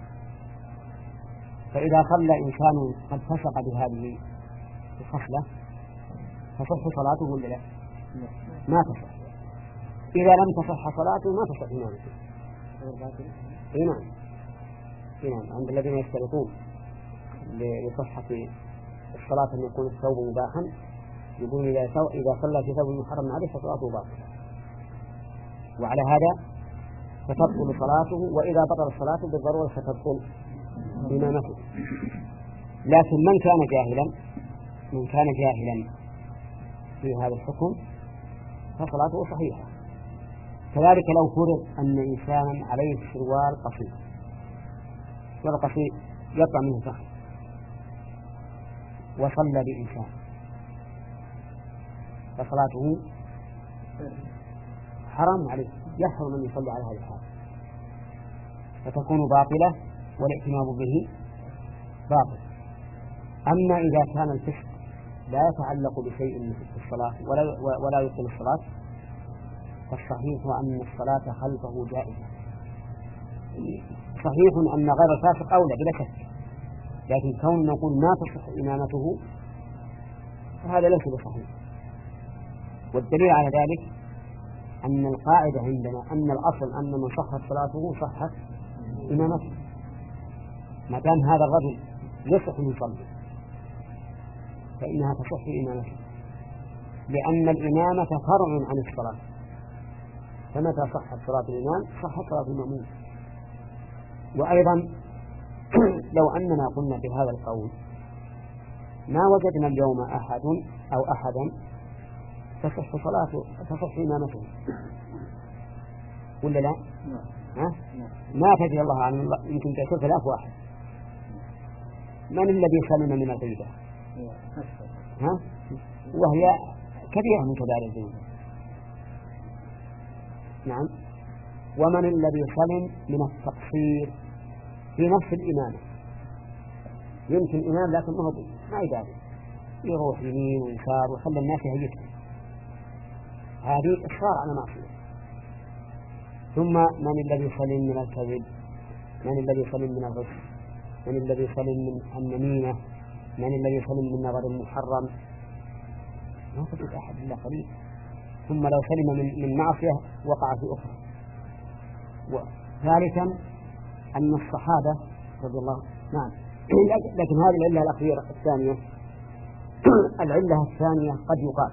فإذا صلى إنسان قد فسق بهذه الخصلة تصح صلاته ولا لا؟ ما تصح. إذا لم تصح صلاته ما تصح إمامته. إيه نعم، إيه نعم. عند الذين يشترطون لصحة الصلاة أن يكون الثوب مباحا يقول إذا إذا صلى في ثوب محرم عليه فصلاته باطلة، وعلى هذا فتبطل صلاته، وإذا بطل صلاته بالضرورة فتبطل إمامته. لكن من كان جاهلا من كان جاهلا في هذا الحكم فصلاته صحيحة. كذلك لو فرض أن إنسانا عليه سروال قصير والقصير يطلع منه فخذ وصلى بإنسان فصلاته حرام عليه، يحرم أن يصلي على هذه الحال فتكون باطلة والاعتماد به باطل. أما إذا كان الفسق لا يتعلق بشيء من الصلاة ولا ولا يبطل الصلاة فالصحيح أن الصلاة خلفه جائزة. صحيح أن غير الفاسق أولى بلا شك، لكن كون نقول ما تصح إمامته فهذا ليس بصحيح. والدليل على ذلك أن القاعدة عندنا أن الأصل أن من صحت صلاته صحت إمامته. ما دام هذا الرجل يصح أن يصلي فإنها تصح إمامته، لأن الإمامة فرع عن الصلاة، فمتى صحت صلاة الإمام صحت صلاة المأموم. وأيضا لو أننا قلنا بهذا القول ما وجدنا اليوم أحد أو أحدا تصح صلاته تصح إمامته ولا لا؟ ها؟ ما تجد الله عنه يمكن تأكل ثلاث واحد. من الذي سلم من الغيبة؟ ها؟ وهي كبيرة من كبائر الذنوب. نعم. ومن الذي سلم من التقصير في نفس الإمامة؟ يمكن إمام لكن ما هو ما يداري يروح يمين ويسار وخلى الناس يهيئهم، هذه إصرار على معصية. ثم من الذي سلم من الكذب؟ من الذي سلم من الغش؟ من الذي سلم من النميمة؟ من الذي سلم من نظر المحرم؟ ما تجد أحد إلا قليل، ثم لو سلم من من معصية وقع في أخرى. وثالثا أن الصحابة رضي الله نعم. لكن هذه العلة الأخيرة الثانية العلة الثانية قد يقال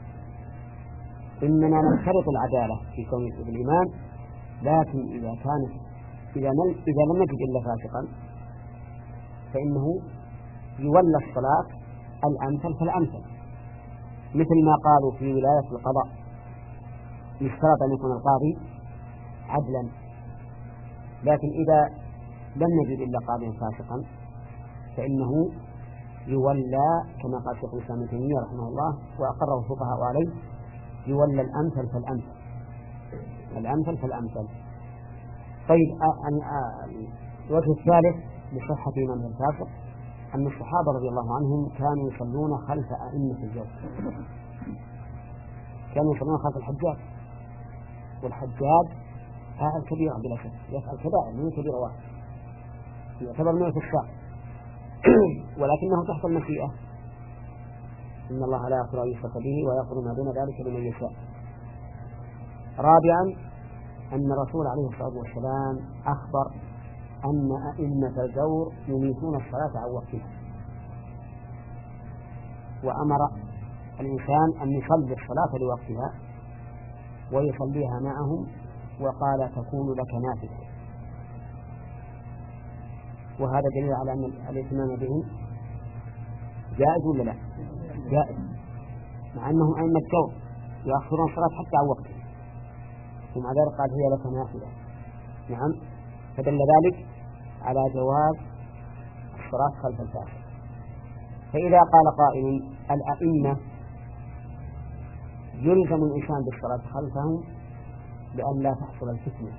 إننا نشترط العدالة في كون الإمام، لكن إذا كانت إذا إذا لم نجد إلا فاسقا فإنه يولى الصلاة الأمثل فالأمثل، مثل ما قالوا في ولاية القضاء يشترط أن يكون القاضي عدلا، لكن إذا لم نجد إلا قاضيا فاسقا فإنه يولى كما قال شيخ الإسلام ابن تيمية رحمه الله وأقره الفقهاء عليه، يولى الأمثل فالأمثل الأمثل فالأمثل. طيب الوجه الثالث لصحة إمام الفاسق أن الصحابة رضي الله عنهم كانوا يصلون خلف أئمة الجور، كانوا يصلون خلف الحجاج، والحجاج فاعل كبيرة بلا شك، يفعل كبائر من كبيرة واحد يعتبر من الفساق ولكنه تحت المشيئة، إن الله لا يغفر أن يشرك به ويغفر ما دون ذلك لمن يشاء. رابعا أن الرسول عليه الصلاة والسلام أخبر أن أئمة الجور يميتون الصلاة عن وقتها، وأمر الإنسان أن يصلي الصلاة لوقتها ويصليها معهم، وقال تكون لك نافلة. وهذا دليل على أن الاهتمام بهم جائز ولا لا؟ جائز، مع أنهم أئمة الجور يأخرون الصلاة حتى عن وقتها، ومع ذلك قال هي لك نافلة. نعم، فدل ذلك على جواز الصلاة خلف الفاسق. فإذا قال قائل الأئمة يلزم الإنسان بالصلاة خلفهم لأن لا تحصل الفتنة،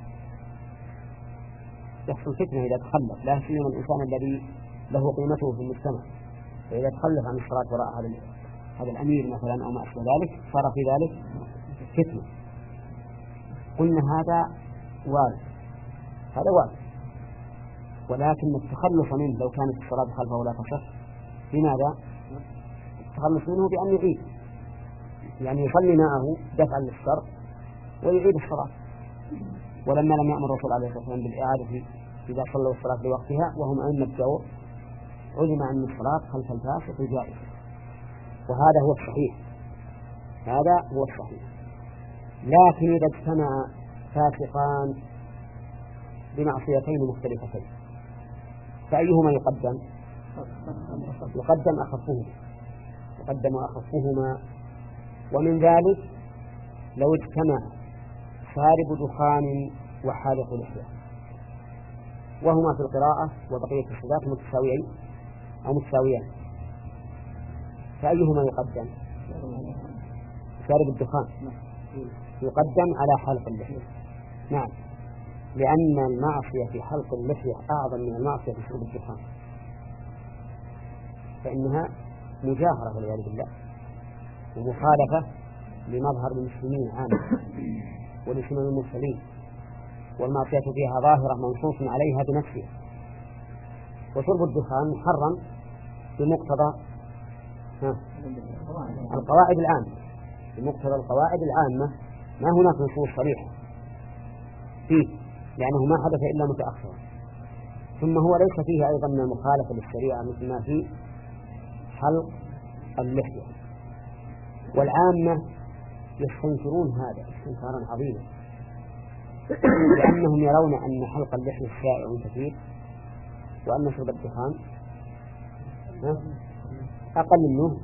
يحصل فتنة إذا تخلف، لا سيما الإنسان الذي له قيمته في المجتمع، فإذا تخلف عن الصلاة وراء هذا هذا الأمير مثلا أو ما أشبه ذلك صار في ذلك فتنة. قلنا هذا وارد، هذا وارد، ولكن التخلص منه لو كانت الصلاة خلفه لا تصح، لماذا؟ التخلص منه بأن يعيد، يعني يصلي معه دفعا للشر ويعيد الصلاة. ولما لم يأمر الرسول عليه الصلاة والسلام بالإعادة إذا صلوا الصلاة لوقتها وهم أئمة الجور، علم أن الصلاة خلف الفاسق جائزة، وهذا هو الصحيح، هذا هو الصحيح. لكن إذا اجتمع فاسقان بمعصيتين مختلفتين فأيهما يقدم؟ يقدم أخفهما، يقدم أخفهما. ومن ذلك لو اجتمع شارب دخان وحالق لحية وهما في القراءة وبقية الصفات متساويين أو متساويان، فأيهما يقدم؟ شارب الدخان يقدم على حلق اللحية. نعم، لأن المعصية في حلق اللحية أعظم من المعصية في شرب الدخان، فإنها مجاهرة والعياذ بالله ومخالفة لمظهر المسلمين عامة ولسنن المرسلين، والمعصية فيها ظاهرة منصوص عليها بنفسها. وشرب الدخان محرم بمقتضى القواعد العامة، بمقتضى القواعد العامة، ما هناك نصوص صريحة فيه لأنه ما حدث إلا متأخرا. ثم هو ليس فيه أيضا من المخالفة للشريعة مثل ما في حلق اللحية، والعامة يستنكرون هذا استنكارا عظيما، لأنهم يرون أن حلق اللحية شائع كثير، وأن شرب الدخان أقل منه،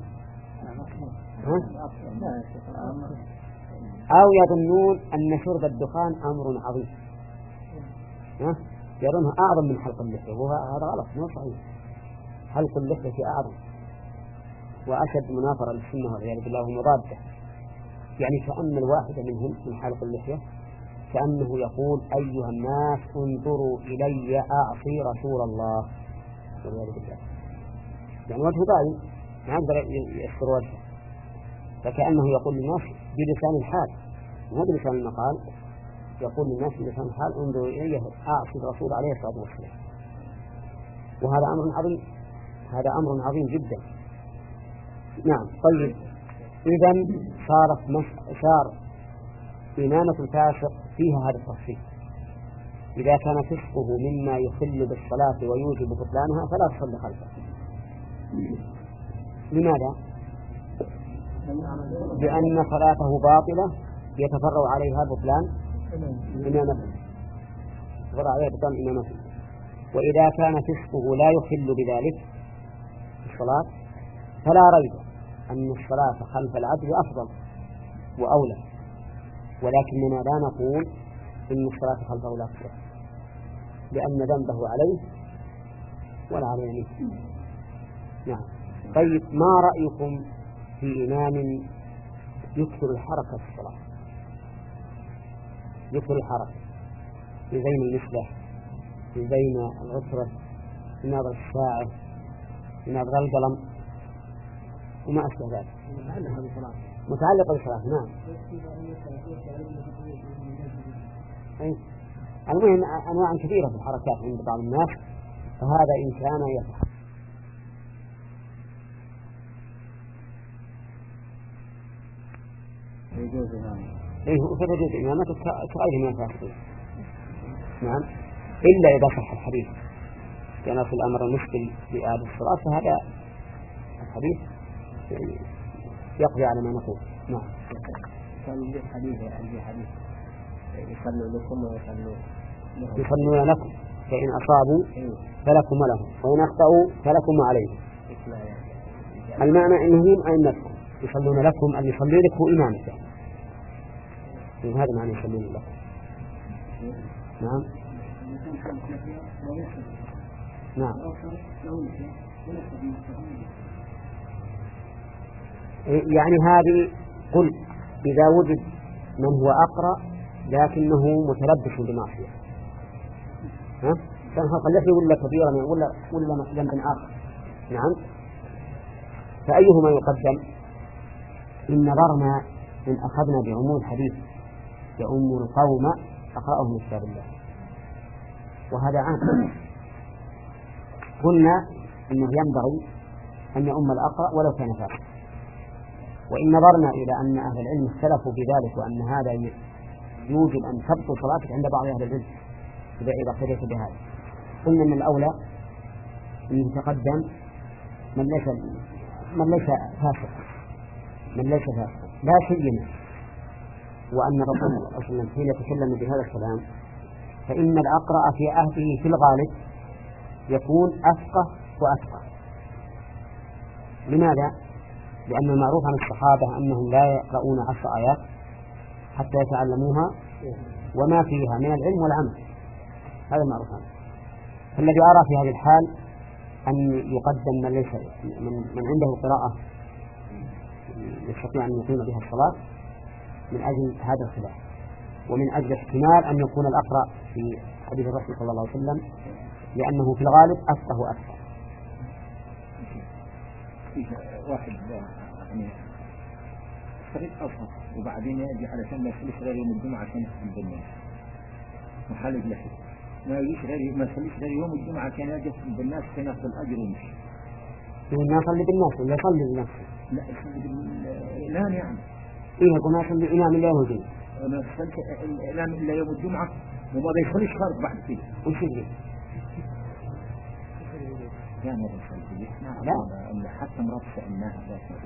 أو يظنون أن شرب الدخان أمر عظيم، يرونه أعظم من حلق اللحية، وهذا غلط، مو صحيح. حلق اللحية أعظم وأشد منافرة للسنة والعياذ بالله ومضادة، يعني كأن الواحد منهم من حلق اللحية كأنه يقول أيها الناس انظروا إلي أعصي رسول الله والعياذ بالله، يعني وجهه باين ما يقدر يستر وجهه، فكأنه يقول للناس بلسان الحال مو بلسان المقال، يقول للناس بلسان الحال انظروا إلي أعصي الرسول عليه الصلاة والسلام، وهذا أمر عظيم، هذا أمر عظيم جدا. نعم. طيب إذن صارت مس... صار إمامة الفاسق فيها هذا التفصيل. إذا كان فسقه مما يخل بالصلاة ويوجب بطلانها فلا تصلي خلفه. لماذا؟ لأن صلاته باطلة يتفرع عليها بطلان إمامته، يتفرع عليها بطلان إمامته. وإذا كان فسقه لا يخل بذلك الصلاة فلا ريب أن الصلاة خلف العبد أفضل وأولى، ولكننا لا نقول إن الصلاة خلفه لا تصح، لأن ذنبه عليه ولا عليه منه. نعم. طيب، ما رأيكم في إمام يكثر الحركة في الصلاة؟ يكثر الحركة يزين المسبح، يزين العطرة، يناظر الساعة، يناظر القلم وما أشبه ذلك، متعلقة بالصلاة. نعم. أي. المهم أنواع كثيرة في الحركات عند بعض الناس، فهذا إن كان يفعل. يجوز إمامة. إيه، فتجوز إمامته كغير من الفاسقين. نعم، إلا إذا صح الحديث، كان في الأمر المشكل في آل الصلاة، فهذا الحديث يقضي على ما نقول. نعم. كان لي حديث عندي حديث يصلوا لكم ويصلوا يصلون لكم، فإن أصابوا فلكم ولهم، وإن أخطأوا فلكم وعليهم. المعنى أنهم أئمتكم يصلون لكم، أن يصلي لك هو إمامك، يعني هذا معنى يصلون لكم. نعم. نعم. يعني هذه قل إذا وجد من هو أقرأ لكنه متلبس بمعصية، ها؟ كان خلق اللحية ولا كبيرا ولا ولا ذنب آخر. نعم. فأيهما يقدم؟ إن نظرنا إن أخذنا بعموم الحديث يؤم القوم أقرأهم كتاب الله، وهذا عام. قلنا إنه ينبغي أن يؤم الأقرأ ولو كان فاسقا. وإن نظرنا إلى أن أهل العلم اختلفوا بذلك وأن هذا يوجب أن تبطل صلاتك عند بعض أهل العلم إذا إذا اقتديت بهذا، قلنا أن الأولى أن يتقدم من ليس من ليس فاسق من ليس فاسق لا سيما وأن الرسول صلى الله عليه وسلم حين يتكلم بهذا الكلام فإن الأقرأ في عهده في الغالب يكون أفقه وأفقه. لماذا؟ لأن المعروف عن الصحابة أنهم لا يقرؤون عشر آيات حتى يتعلموها وما فيها من العلم والعمل، هذا المعروف عنه. فالذي أرى في هذه الحال أن يقدم من ليس من, من عنده قراءة يستطيع أن يقيم بها الصلاة من أجل هذا الخلاف، ومن أجل احتمال أن يكون الأقرأ في حديث الرسول صلى الله عليه وسلم لأنه في الغالب أفقه وأفقه. واحد يعني شريط أصغر وبعدين يجي علشان ما يخليش غير يوم الجمعة عشان يحكم بالناس محل لحي ما يجيش غير ما يخليش غير يوم الجمعة عشان يحكم بالناس عشان ياخذ الأجر ويمشي. ما يصلي بالناس ولا يصلي بنفسه؟ لا يصلي بالإعلان يعني. إيه يقول ما يصلي إمام إلا يوم الجمعة. ما يصلي الإعلان إلا يوم الجمعة وما بيصليش خارج بعد كده. وش يجي؟ يعني ما بيصلي. لا. حتى مرات سألناها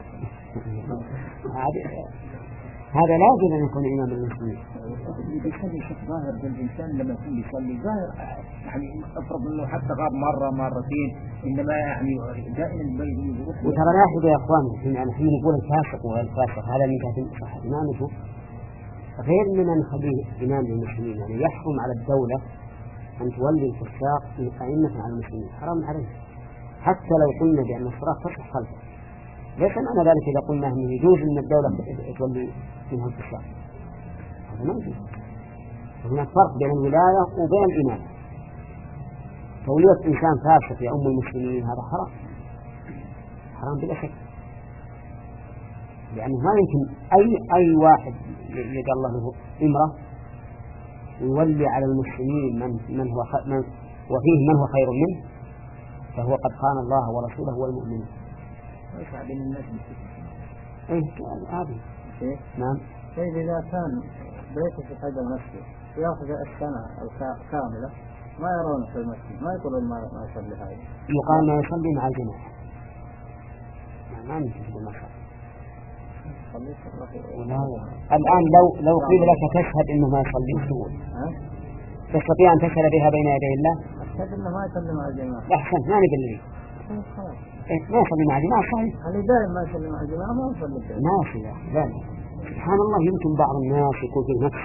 هذا لا يجوز أن يكون إمام المسلمين. بيصلي شيء ظاهر بالإنسان لما يكون بيصلي ظاهر يعني أفرض إنه حتى غاب مرة مرتين إنما يعني دائما بيروح. وترى لاحظوا يا إخوان يعني حين نقول الفاسق وغير الفاسق هذا من كاتب صح إمامه غير من أن نخليه إمام للمسلمين، يعني يحكم على الدولة أن تولي الفساق أئمة على المسلمين حرام عليه حتى لو قلنا بأن الصلاة تصح خلفه. ليس معنى ذلك إذا قلنا أنه يجوز أن الدولة تولي منها الفساق، هذا ما يجوز. هناك فرق بين الولاية وبين الإمامة. تولية إنسان فاسق يؤم المسلمين هذا حرام حرام بلا شك، لأنه ما يمكن أي أي واحد يجعل له إمرة يولي على المسلمين من من هو من وفيه من هو خير منه فهو قد خان الله ورسوله والمؤمنين. ويسعى بين الناس إيه هذه. إيه؟ نعم. طيب إذا كان بيته في هذا المسجد يأخذ السنة الكاملة ما يرون في المسجد ما يقولون ما ما يصلي هذا. يقال ما يصلي مع الجماعة. ما نمشي في المسجد. الآن لو لو قيل لك تشهد إنه ما يصلي وش تقول؟ تستطيع أن تشهد بها بين يدي الله؟ أشهد إنه ما يصلي مع الجماعة. أحسن ما نقول لي. إيه ما يصلي مع الجماعة صحيح. اللي دائما ما يصلي مع الجماعة ما يصلي. ما في لا لا. سبحان الله يمكن بعض الناس يكون في نفس.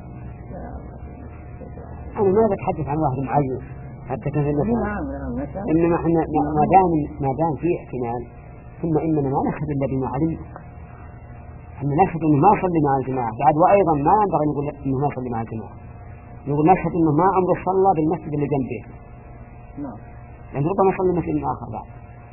أنا ما بتحدث عن واحد معين حتى كان في المسألة. إنما إحنا ما دام ما دام في احتمال ثم إننا ما نشهد إلا بما علمنا. إحنا نشهد إنه ما يصلي مع الجماعة بعد وأيضا ما ينبغي نقول إنه ما يصلي مع الجماعة. نقول نشهد إنه ما عمره صلى بالمسجد اللي جنبه. نعم. لأن ربما يصلي مسجد آخر بعد.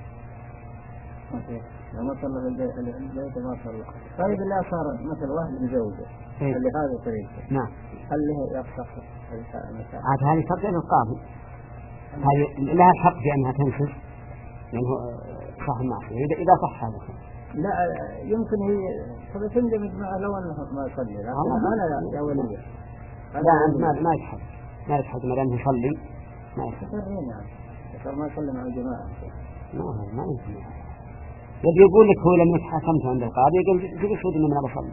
لما صلى البيت البيت ما صلى. طيب اللي صار مثل واحد مزوجه اللي هذا طريقه. نعم. هل له يفسخ المساء؟ عاد هذه ترجع للقاضي. هذه لها الحق في أنها تنفذ لأنه صح المعصية إذا إذا صح هذا. لا يمكن هي تبي تندمج معه لو أنه ما يصلي. أنا يا ولي. لا ما ما يتحد ما يتحد ما دام يصلي ما يصلي. نعم. صار ما يصلي مع الجماعة. ما ما يمكن. يبي يقول لك هو لما تحاكمت عند القاضي يقول جيب الشهود إنه أنا بصلي.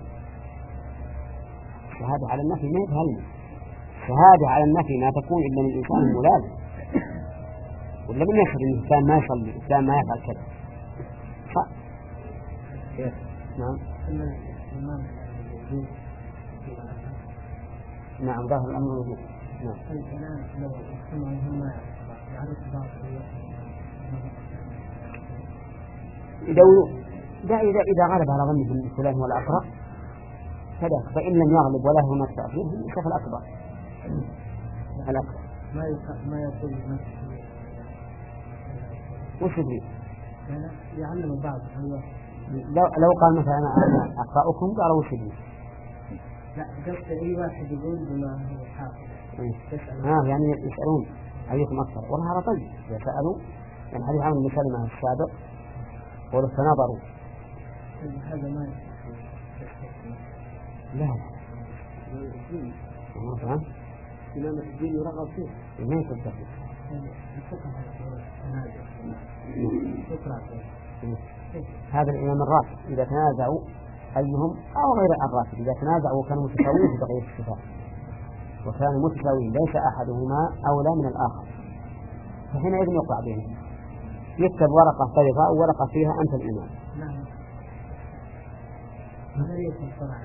شهادة على النفي ما يبهلني. شهادة على النفي ما تكون إلا من الإنسان الملازم. ولا من يشهد إن الإنسان ما يصلي الإنسان ما يفعل كذا. صح. نعم. نعم ظاهر الأمر وجود. نعم. الكلام لو هم يعرف بعض إذا لا إذا إذا غلب على ظنهم فلان هو الأقرب كذا فإن لم يغلب ولا هو التأخير يشوف الأكبر. الأكبر. ما ما يقول نفسه. وش يدري؟ يعلم البعض هو. لو لو قال مثلا أنا أقرأكم قالوا وش يدري؟ لا قصد أي واحد يقول بما هو حاصل. آه يعني يسألون أيكم أكثر والله هذا طيب إذا سألوا يعني حديث عن المثال مع السابق ولو تناظروا. هذا ما لا لا. ما فهم؟ إمام الدين يرغب فيه. ما يصدق. هذا الإمام الراتب إذا تنازعوا أيهم أو غير الراتب إذا تنازعوا كانوا متساويين في بقية الصفات وكانوا متساويين ليس أحدهما أولى من الآخر فحينئذ يقع بينهم يكتب ورقة بيضاء وورقة فيها أنت الإمام. نعم. هذا يكون صراحة.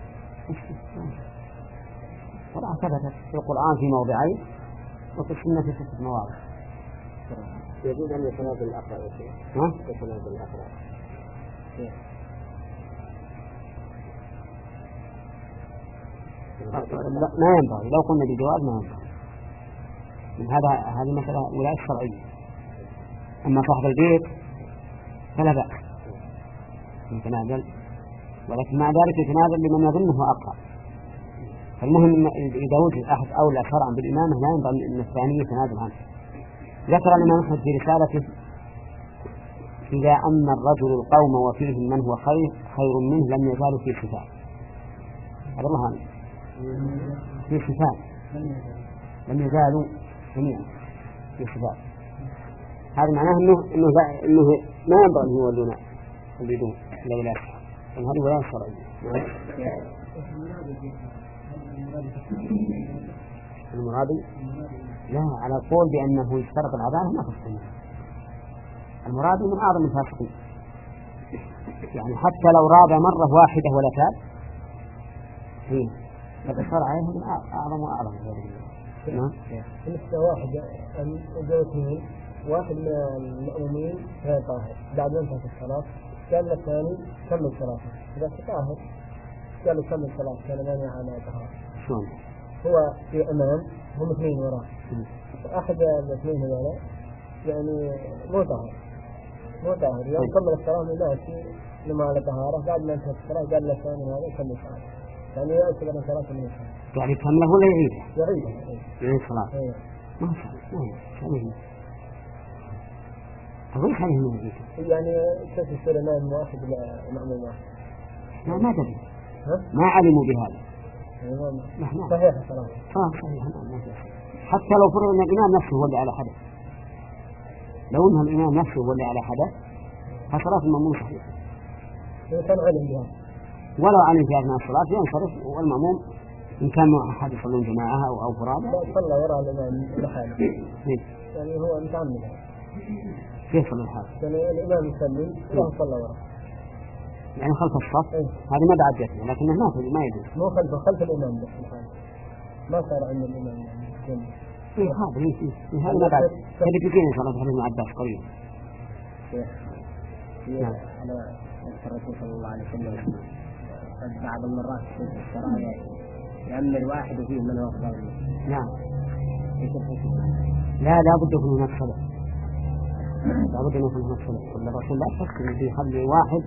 ولا ثبتت في القرآن في موضعين وفي السنة في ستة مواضع. يجوز أن يتنازل الأقرأ يا شيخ. ها؟ يتنازل الأقرأ. ما ينبغي لو قلنا بجواز ما ينبغي. هذا هذه مسألة ولاية شرعية. أما صاحب البيت فلا بأس يتنازل ولكن مع ذلك يتنازل لمن يظنه أقرأ. فالمهم إذا وجد أحد أولى شرعا بالإمامة لا ينبغي أن الثاني يتنازل عنه. ذكر الإمام أحمد في رسالته إذا أما الرجل القوم وفيهم من هو خير خير منه لم يزالوا في صفات. هذا الله عنه في صفات لم يزالوا جميعا في صفات. هذا معناه إنه إنه إنه ما ينبغي أن يولون البدون إلا ولا شرع. هذه ولاية شرعية. المرادي لا على القول بأنه يشترط العدالة ما تصح. المرادي من أعظم الفاسقين يعني حتى لو راب مرة واحدة ولا تاب هي فالإصرار عليه من أعظم وأعظم. نعم. مثل واحد أو اثنين واحد من المأمومين غير طاهر بعد ما انتهت الصلاة قال للثاني كمل صلاته إذا طاهر قال له كمل صلاة كان مانع على طهارة. شلون؟ هو في أمام هم اثنين وراه أحد الاثنين هذول يعني مو طاهر مو طاهر يوم كمل الصلاة من ماشي لما على طهارة بعد ما انتهت الصلاة قال للثاني هذا كمل صلاة يعني يأتي من صلاة من الصلاة يعني كمله ولا يعيده؟ يعيده يعيد صلاة. أيه. ما شاء الله ما أظن خليه من يعيده. يعني كيف يصير نائم واحد مأموم واحد ما ما دري ما علموا بهذا. نعم صحيح صراحة. آه صحيح ما في. حتى لو فرض أن الإمام نفسه هو اللي على حدث، لو أن الإمام نفسه هو اللي على حدث فصلاة المأموم صحيح. كان علم بها. ولو علم في أثناء الصلاة ينصرف والمأموم إن كان مع أحد يصلون جماعة أو أو فرادى. لا صلى وراء الإمام لحاله. يعني هو متعمد. كيف صلى الحال؟ يعني الإمام يصلي وهو صلى وراء. يعني خلف الصف. إيه؟ هذه ما بعد جت لكنه ما في ما يجوز. مو خلف خلف الإمام بس الحال. ما صار عند الإمام يعني. إيه هذا إيه إيه هذا ما بعد. هذه بيجينا إن شاء الله بحديث ابن عباس قريب. نعم. على الرسول صلى الله عليه وسلم بعض المرات في السرايا يأمر واحد وفيه من هو أفضل. نعم. لا لا بد يكون هناك صلاة. لا بد أن يكون هناك صلاة. ولا الرسول لا تفكر إنه يخلي واحد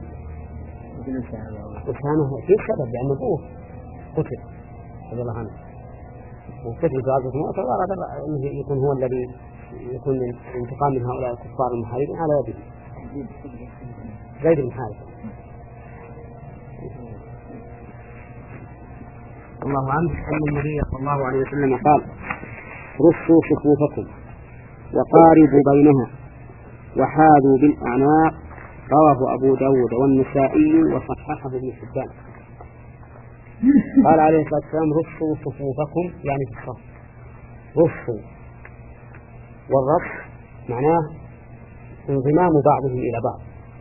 وكانه في سبب لأن أبوه قتل رضي الله عنه وقتل في غزوة مؤتة وأراد أنه يكون هو الذي يكون الانتقام من هؤلاء الكفار المحاربين على يده زيد بن حارثة الله عنه أن النبي صلى الله عليه وسلم قال رصوا صفوفكم وقاربوا بينها وحاذوا بالأعناق. رواه أبو داود والنسائي وصححه ابن حبان. قال عليه الصلاة والسلام رصوا صفوفكم يعني في الصف. رصوا والرص معناه انضمام بعضهم إلى بعض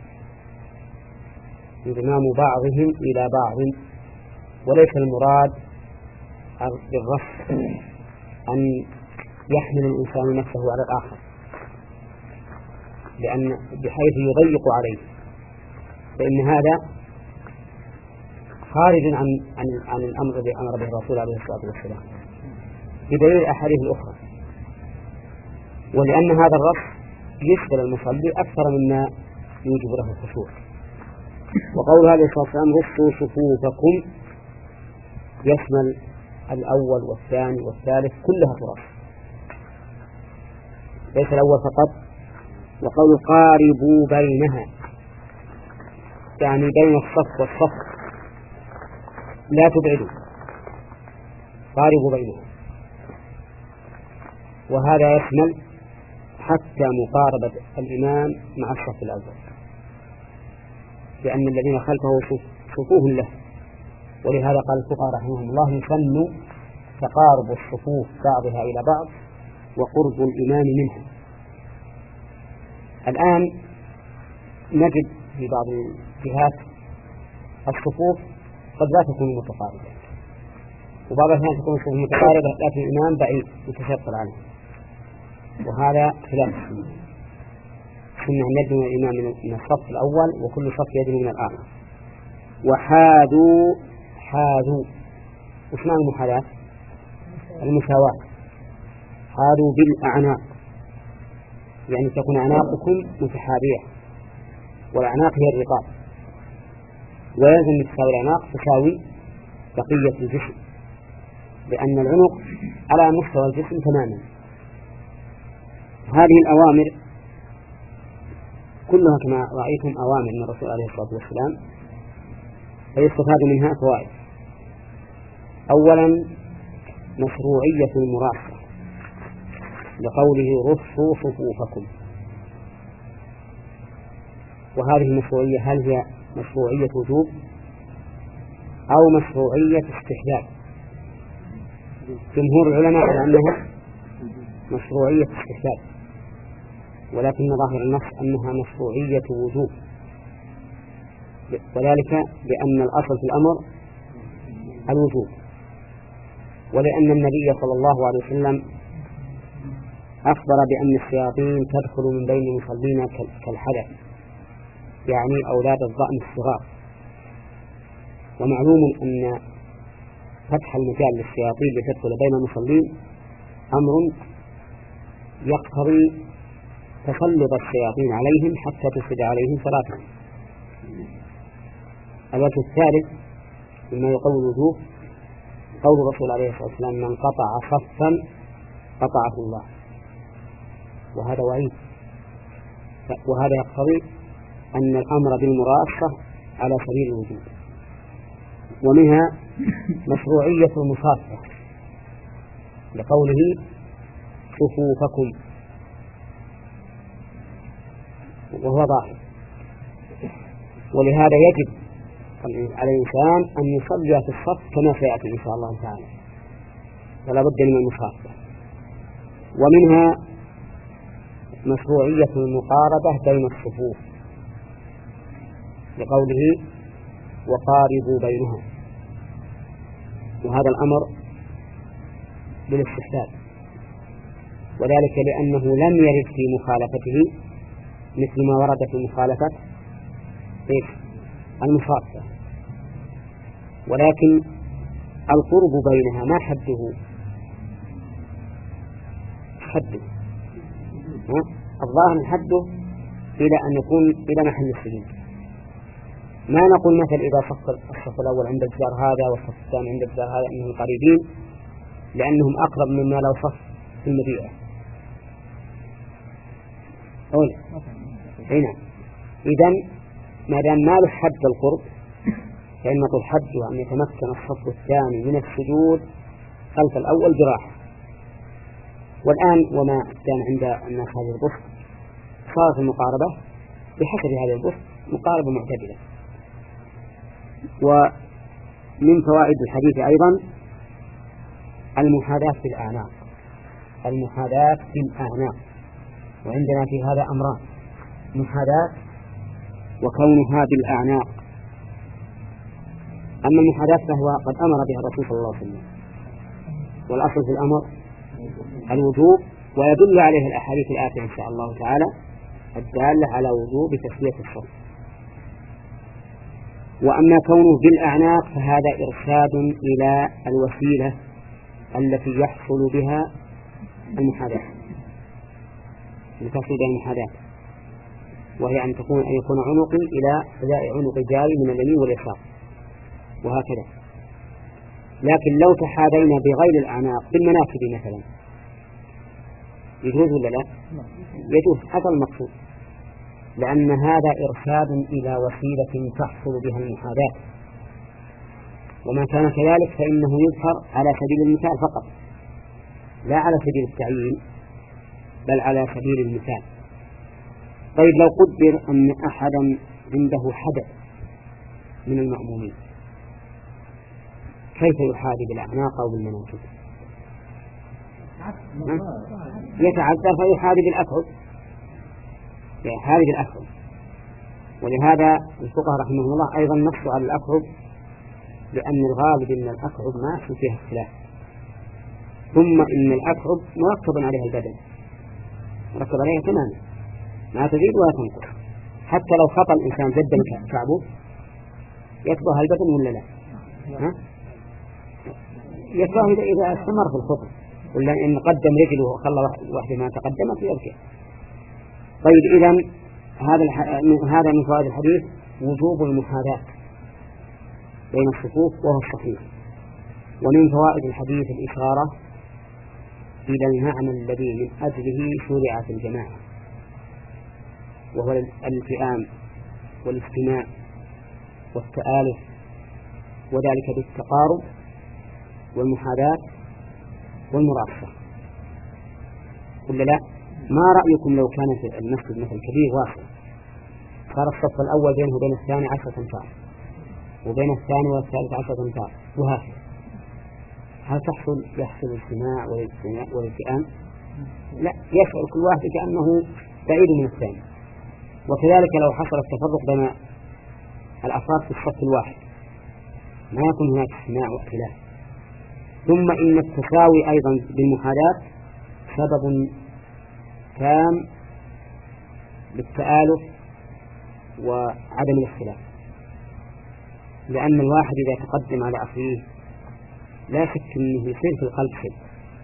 انضمام بعضهم إلى بعض وليس المراد بالرص أن يحمل الإنسان نفسه على الآخر لأن بحيث يضيق عليه فإن هذا خارج عن عن عن الأمر الذي أمر به الرسول عليه الصلاة والسلام بدليل الأحاديث الأخرى. ولأن هذا الرص يشغل المصلي أكثر مما يوجب له الخشوع. وقول عليه الصلاة والسلام رصوا صفوفكم يشمل الأول والثاني والثالث كلها ترص ليس الأول فقط. وقول قاربوا بينها يعني بين الصف والصف لا تبعدوا قاربوا بينها وهذا يشمل حتى مقاربة الإمام مع الصف الأول لأن الذين خلفه صفوف له. ولهذا قال الفقهاء رحمهم الله يسن تقارب الصفوف بعضها إلى بعض وقرب الإمام منها. الآن نجد في بعض الجهات الصفوف قد لا تكون متقاربة وبعض الأحيان تكون الصفوف متقاربة لكن الإمام بعيد يتشطر عنه وهذا خلاف السنة. السنة أن يدنو الإمام من الصف الأول وكل صف يدنو من الآخر. وحاذوا حاذوا وش معنى المحاذاة؟ المساواة. حاذوا بالأعناق يعني تكون أعناقكم متحابية والأعناق هي الرقاب ويلزم من تساوي الأعناق تساوي بقية الجسم لأن العنق على مستوى الجسم تماما. هذه الأوامر كلها كما رأيتم أوامر من الرسول عليه الصلاة والسلام فيستفاد منها فوائد. أولا مشروعية المراسة لقوله رصوا صفوفكم وهذه المشروعية هل هي مشروعية وجوب أو مشروعية استحباب؟ جمهور العلماء على أنها مشروعية استحباب ولكن ظاهر النص أنها مشروعية وجوب وذلك لأن الأصل في الأمر الوجوب ولأن النبي صلى الله عليه وسلم أخبر بأن الشياطين تدخل من بين المصلين كالحدث يعني أولاد الضأن الصغار. ومعلوم أن فتح المجال للشياطين لتدخل بين المصلين أمر يقتضي تسلط الشياطين عليهم حتى تفسد عليهم صلاتهم. الوجه الثالث مما يقوي الوجوب قول الرسول عليه الصلاة والسلام من قطع صفا قطعه الله وهذا وعيد وهذا يقتضي أن الأمر بالمراسة على سبيل الوجوب ومنها مشروعية المصافحة لقوله صفوفكم، وهو ظاهر. ولهذا يجب على الإنسان أن يصلي في الصف كما سيأتي إن شاء الله تعالى، فلا بد من المصافحة. ومنها مشروعية المقاربة بين الصفوف لقوله وقاربوا بينها، وهذا الأمر بالاستحباب، وذلك لأنه لم يرد في مخالفته مثل ما ورد في مخالفة المصافحة، ولكن القرب بينها ما حده حده الظاهر حده إلى أن يكون إلى محل السجود. ما نقول مثل إذا صف الصف الأول عند الجدار هذا والصف الثاني عند الجدار هذا أنهم قريبين، لأنهم أقرب مما لو صف في المبيع. أولا هنا إذن ما دام ما له حد القرب فإن نقول حده أن يتمكن الصف الثاني من السجود خلف الأول براحة. والآن وما كان عند الناس هذه البسط صارت المقاربة بحسب هذه البسط مقاربة معتدلة. ومن فوائد الحديث أيضا المحاذاة في الأعناق، المحاذاة في الأعناق، وعندنا في هذا أمران: محاذاة وكونها بالأعناق. أما المحاذاة فهو قد أمر بها الرسول صلى الله عليه وسلم، والأصل في الأمر الوجوب، ويدل عليه الأحاديث الآتية إن شاء الله تعالى الدالة على وجوب تسوية الصف. وأما كونه بالأعناق فهذا إرشاد إلى الوسيلة التي يحصل بها المحاذاة، لتصل بها المحاذاة، وهي أن تكون أن يكون عنقي إلى حذاء عنق جاري من اليمين واليسار وهكذا. لكن لو تحاذينا بغير الأعناق بالمناكب مثلا يجوز ولا لا؟ يجوز حسب المقصود، لأن هذا إرشاد إلى وسيلة تحصل بها المحاذاة، وما كان كذلك فإنه يظهر على سبيل المثال فقط، لا على سبيل التعيين بل على سبيل المثال. طيب لو قدر أن أحدا عنده حدث من المأمومين كيف يحاذي بالأعناق أو بالمناكب؟ يتعذر فيحاذي بالأكعب، يحاذي بالأكعب. ولهذا الفقهاء رحمه الله أيضا نصوا على الأكعب، لأن الغالب أن الأكعب ما فيها اختلاف، ثم إن الأكعب مركب عليها البدن، مركب عليها تماما، ما تزيد ولا تنقص. حتى لو خطأ الإنسان جدا كعبه يتبعها البدن ولا لا؟ ها؟ يتبعها إذا استمر في الخطأ، ولا إن قدم رجله وخلى واحدة ما تقدمت يرجع. طيب إذن هذا هذا من فوائد الحديث وجوب المحاذاة بين الصفوف وهو الصحيح. ومن فوائد الحديث الإشارة إلى المعنى الذي من أجله شرعت الجماعة، وهو الالتئام والاجتماع والتآلف، وذلك بالتقارب والمحاذاة والمرافقة. ولا لا؟ ما رأيكم لو كان في المسجد مثل كبير واسع صار الصف الأول بينه وبين الثاني عشرة أمتار وبين الثاني والثالث عشرة أمتار وهكذا، هل تحصل يحصل الاجتماع والالتئام؟ لا، يشعر كل واحد كأنه بعيد من الثاني. وكذلك لو حصل التفرق بين الأفراد في الصف الواحد ما يكون هناك اجتماع واختلاف. ثم إن التساوي أيضا بالمحاذاة سبب تام للتآلف وعدم الاختلاف، لأن الواحد إذا تقدم على أخيه لا شك أنه يصير في القلب شيء.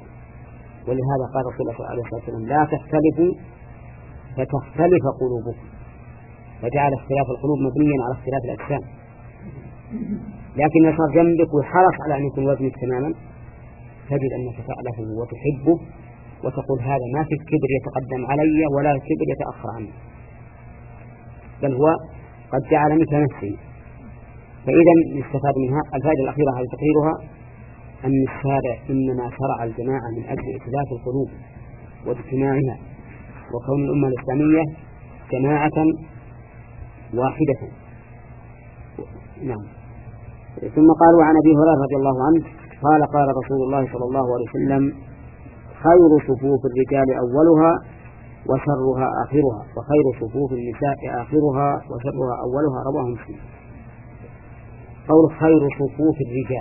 ولهذا قال رسول الله عليه الصلاة والسلام لا تختلفوا فتختلف قلوبكم، فجعل اختلاف القلوب مبنيا على اختلاف الأجسام. لكن إذا صار جنبك وحرص على أن يكون وزنك تماما تجد أنك تألفه وتحبه وتقول هذا ما في كبر يتقدم علي ولا كبر يتأخر عني، بل هو قد جعلني كنفسي فإذا يستفاد منها الفائدة الأخيرة على تقريرها أن الشارع إنما شرع الجماعة من أجل إثبات القلوب واجتماعها وكون الأمة الإسلامية جماعة واحدة. نعم. ثم قالوا عن أبي هريرة رضي الله عنه قال قال رسول الله صلى الله عليه وسلم خير صفوف الرجال أولها وشرها آخرها وخير صفوف النساء آخرها وشرها أولها رواه مسلم. قول خير صفوف الرجال،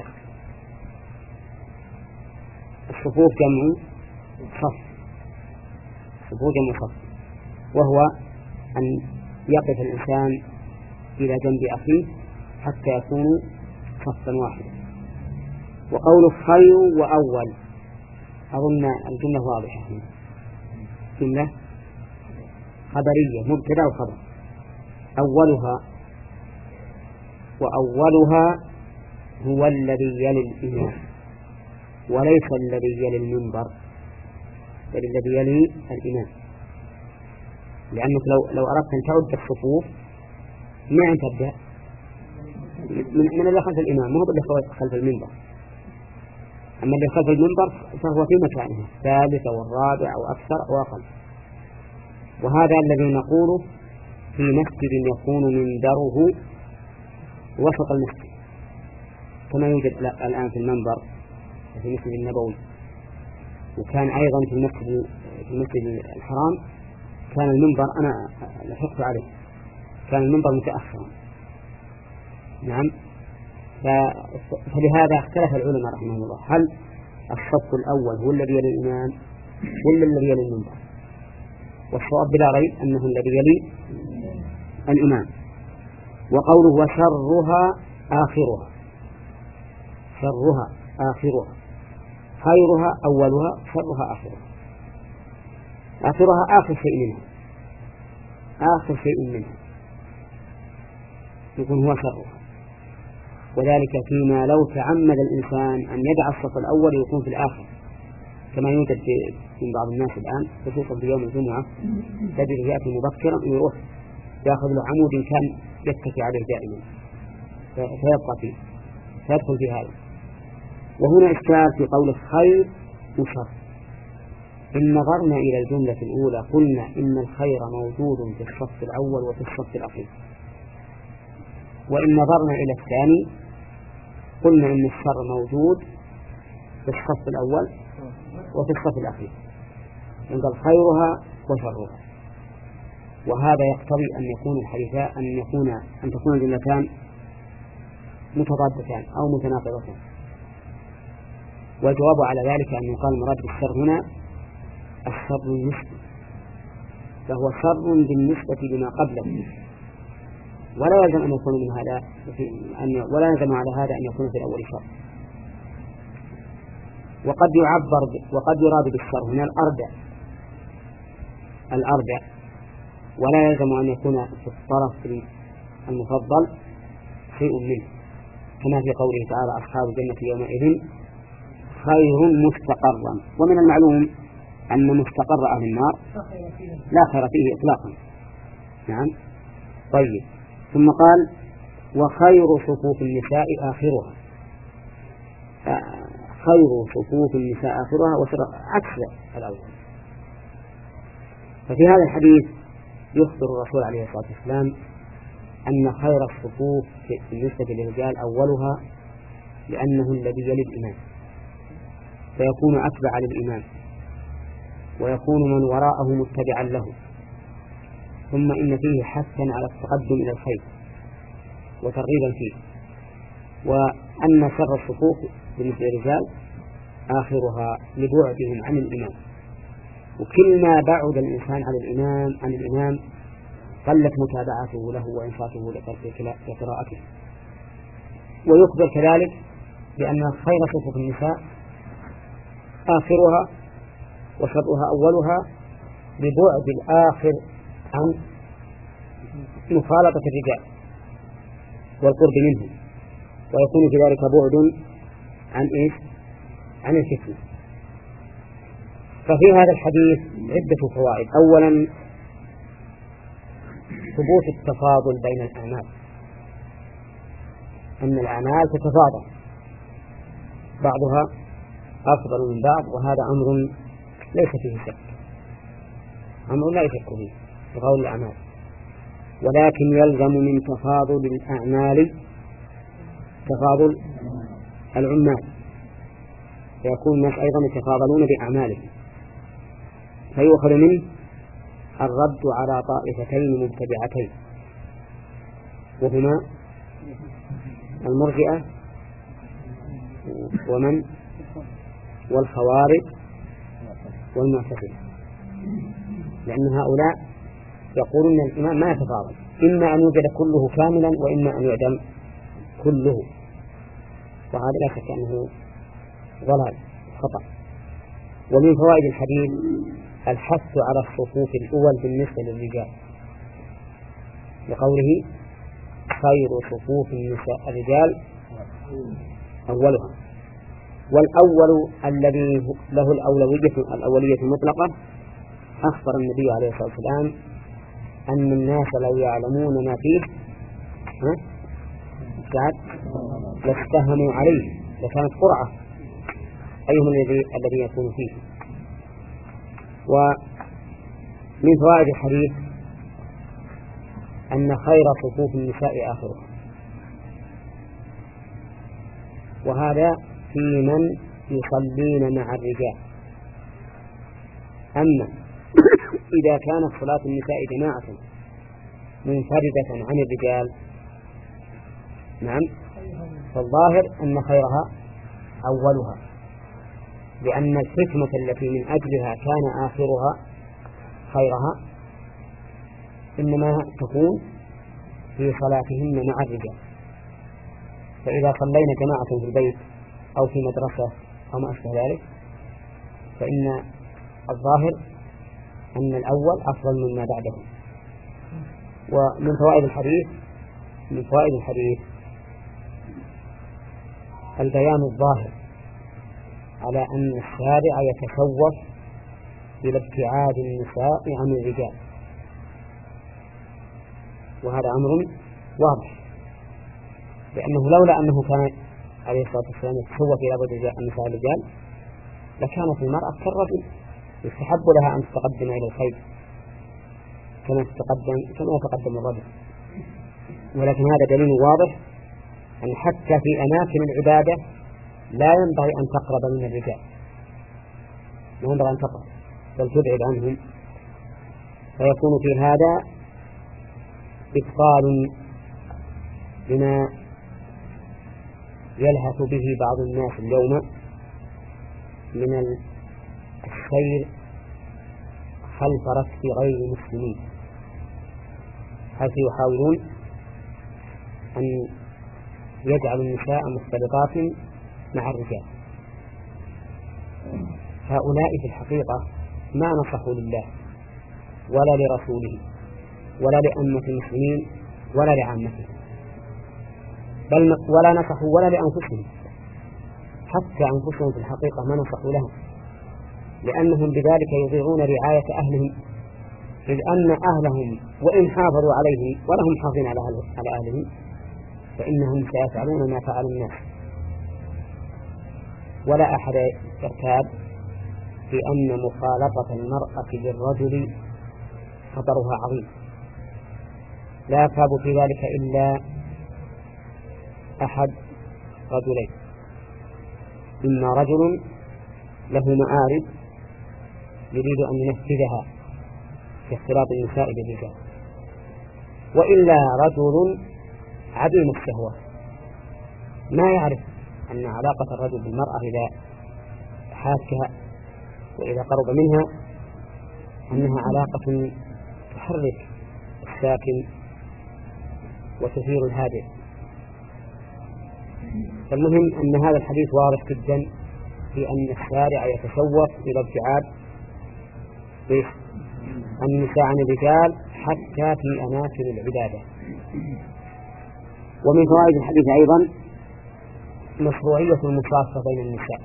الصفوف جمع صف، صفوف جمع صف، وهو أن يقف الإنسان إلى جنب أخيه حتى يكونوا صفا واحدا. وقول خير وأول أظن الجملة واضحة هنا، جملة خبرية مبتدأ وخبر، أولها وأولها هو الذي يلي الإمام وليس الذي يلي المنبر، بل الذي يلي الإمام، لأنك لو لو أردت أن تعد الصفوف ما أن تبدأ من, من اللي خلف الإمام، مو باللي خلف المنبر. أما اللي خلف المنبر فهو في مكانه الثالث والرابع وأكثر وأقل. وهذا الذي نقوله في مسجد يكون منبره وسط المسجد، كما يوجد الآن في المنبر في المسجد النبوي، وكان أيضا في المسجد في المسجد الحرام كان المنبر أنا لحقت عليه كان المنبر متأخرا. نعم. فلهذا اختلف العلماء رحمهم الله، هل الصف الأول هو الذي يلي الإمام ولا الذي يلي المنبر؟ والصواب بلا ريب أنه الذي يلي الإمام. وقوله وشرها آخرها، شرها آخرها، خيرها أولها، شرها آخرها. آخرها آخر شيء منها، آخر شيء منها يكون هو شرها، وذلك فيما لو تعمد الإنسان أن يدع الصف الأول يكون في الآخر، كما يوجد في بعض الناس الآن خصوصا في يوم الجمعة تجد يأتي مبكرا ويروح يأخذ له عمود كان يتكي عليه دائما فيبقى فيه فيدخل في هذا. وهنا إشكال في قول الخير وشر. إن نظرنا إلى الجملة الأولى قلنا إن الخير موجود في الصف الأول وفي الصف الأخير، وإن نظرنا إلى الثاني قلنا إن الشر موجود في الصف الأول وفي الصف الأخير، ينقل خيرها وشرها. وهذا يقتضي أن يكون الحديثان أن يكون أن تكون الجملتان متضادتان أو متناقضتان. والجواب على ذلك أن يقال المراد بالشر هنا الشر النسبي، فهو شر بالنسبة لما قبله، ولا يلزم أن يكون من هذا أن ولا يلزم على هذا أن يكون في الأول شر. وقد يعبر وقد يراد بالشر هنا الأردع الأردع ولا يلزم أن يكون في الطرف المفضل شيء منه، كما في قوله تعالى أصحاب الجنة يومئذ خير مستقرا. ومن المعلوم أن مستقر أهل النار لا خير فيه إطلاقا. نعم. طيب. ثم قال وخير صفوف النساء آخرها، خير صفوف النساء آخرها وشر عكس الأول. ففي هذا الحديث يخبر الرسول عليه الصلاة والسلام أن خير الصفوف بالنسبة للرجال أولها، لأنه الذي يلي الإمام فيكون أتبع للإمام ويكون من وراءه متبعا له. ثم إن فيه حثا على التقدم إلى الخير وترغيبا فيه. وأن شر الصفوف بالنسبة للرجال آخرها لبعدهم عن الإمام، وكلما بعد الإنسان عن الإمام عن الإمام قلت متابعته له وإنصاته لقراءته. ويخبر كذلك بأن خير صفوف النساء آخرها وشرها أولها لبعد الآخر عن مخالطة الرجال والقرب منهم، ويكون كذلك بعد عن إيش؟ عن الفتنة. ففي هذا الحديث عدة فوائد. أولا ثبوت التفاضل بين الأعمال، أن الأعمال تتفاضل بعضها أفضل من بعض، وهذا أمر ليس فيه شك، أمر لا يشك فيه بقول الأعمال، ولكن يلزم من تفاضل الأعمال تفاضل العمال، فيكون الناس أيضا يتفاضلون بأعمالهم، فيؤخذ منه الرد على طائفتين مبتدعتين وهما المرجئة ومن والخوارج والمعتزلة، لأن هؤلاء يقولون أن الإيمان ما يتفاضل، إما أن يوجد كله كاملا وإما أن يعدم كله، وهذا لا شك أنه ضلال خطأ. ومن فوائد الحديث الحث على الصفوف الأول بالنسبة للرجال، لقوله خير صفوف النساء الرجال أولها، والأول الذي له الأولوية الأولية المطلقة أخبر النبي عليه الصلاة والسلام أن الناس لو يعلمون ما فيه لاستهموا عليه لكانت قرعة أيهم الذي الذي يكون فيه. ومن فوائد الحديث أن خير صفوف النساء آخرها، وهذا في من يصلين مع الرجال. أما إذا كانت صلاة النساء جماعة منفردة عن الرجال نعم فالظاهر أن خيرها أولها، لأن الحكمة التي من أجلها كان آخرها خيرها إنما تكون في صلاتهن مع الرجال، فإذا صلينا جماعة في البيت أو في مدرسة أو ما أشبه ذلك فإن الظاهر أن الأول أفضل مما بعده. ومن فوائد الحديث من فوائد الحديث البيان الظاهر على أن الشارع يتشوف إلى ابتعاد النساء عن الرجال، وهذا أمر واضح، لأنه لولا أنه كان عليه الصلاة والسلام يتشوف إلى بعد النساء الرجال لكانت المرأة كالرجل يستحب لها أن تتقدم إلى الخير كما تتقدم كما يتقدم الرجل. ولكن هذا دليل واضح أن حتى في أماكن العبادة لا ينبغي أن تقرب من الرجال، لا ينبغي أن تقرب بل تبعد عنهم، فيكون في هذا إبطال بما يلهث به بعض الناس اليوم من السير خلف ركب غير المسلمين، حيث يحاولون أن يجعل النساء مختلطات مع الرجال. هؤلاء في الحقيقة ما نصحوا لله ولا لرسوله ولا لأمة المسلمين ولا لعامتهم، بل ولا نصحوا ولا لأنفسهم، حتى أنفسهم في الحقيقة ما نصحوا لهم، لأنهم بذلك يضيعون رعاية أهلهم، إذ أن أهلهم وإن حافظوا عليهم ولهم حافظين على أهلهم فإنهم سيفعلون ما فعل الناس. ولا أحد يرتاب في أن مخالطة المرأة للرجل خطرها عظيم، لا يرتاب في ذلك إلا أحد رجلين، إما رجل له مآرب يريد أن ينفذها في اختلاط النساء بالرجال، وإلا رجل عديم الشهوة ما يعرف أن علاقة الرجل بالمرأة إذا حاكها وإذا قرب منها أنها علاقة تحرك الساكن وتثير الهادئ. فالمهم أن هذا الحديث واضح جدا في أن الشارع يتشوف إلى ابتعاد النساء عن الرجال حتى في أماكن العبادة. ومن فوائد الحديث أيضا مشروعية المصافحة بين النساء،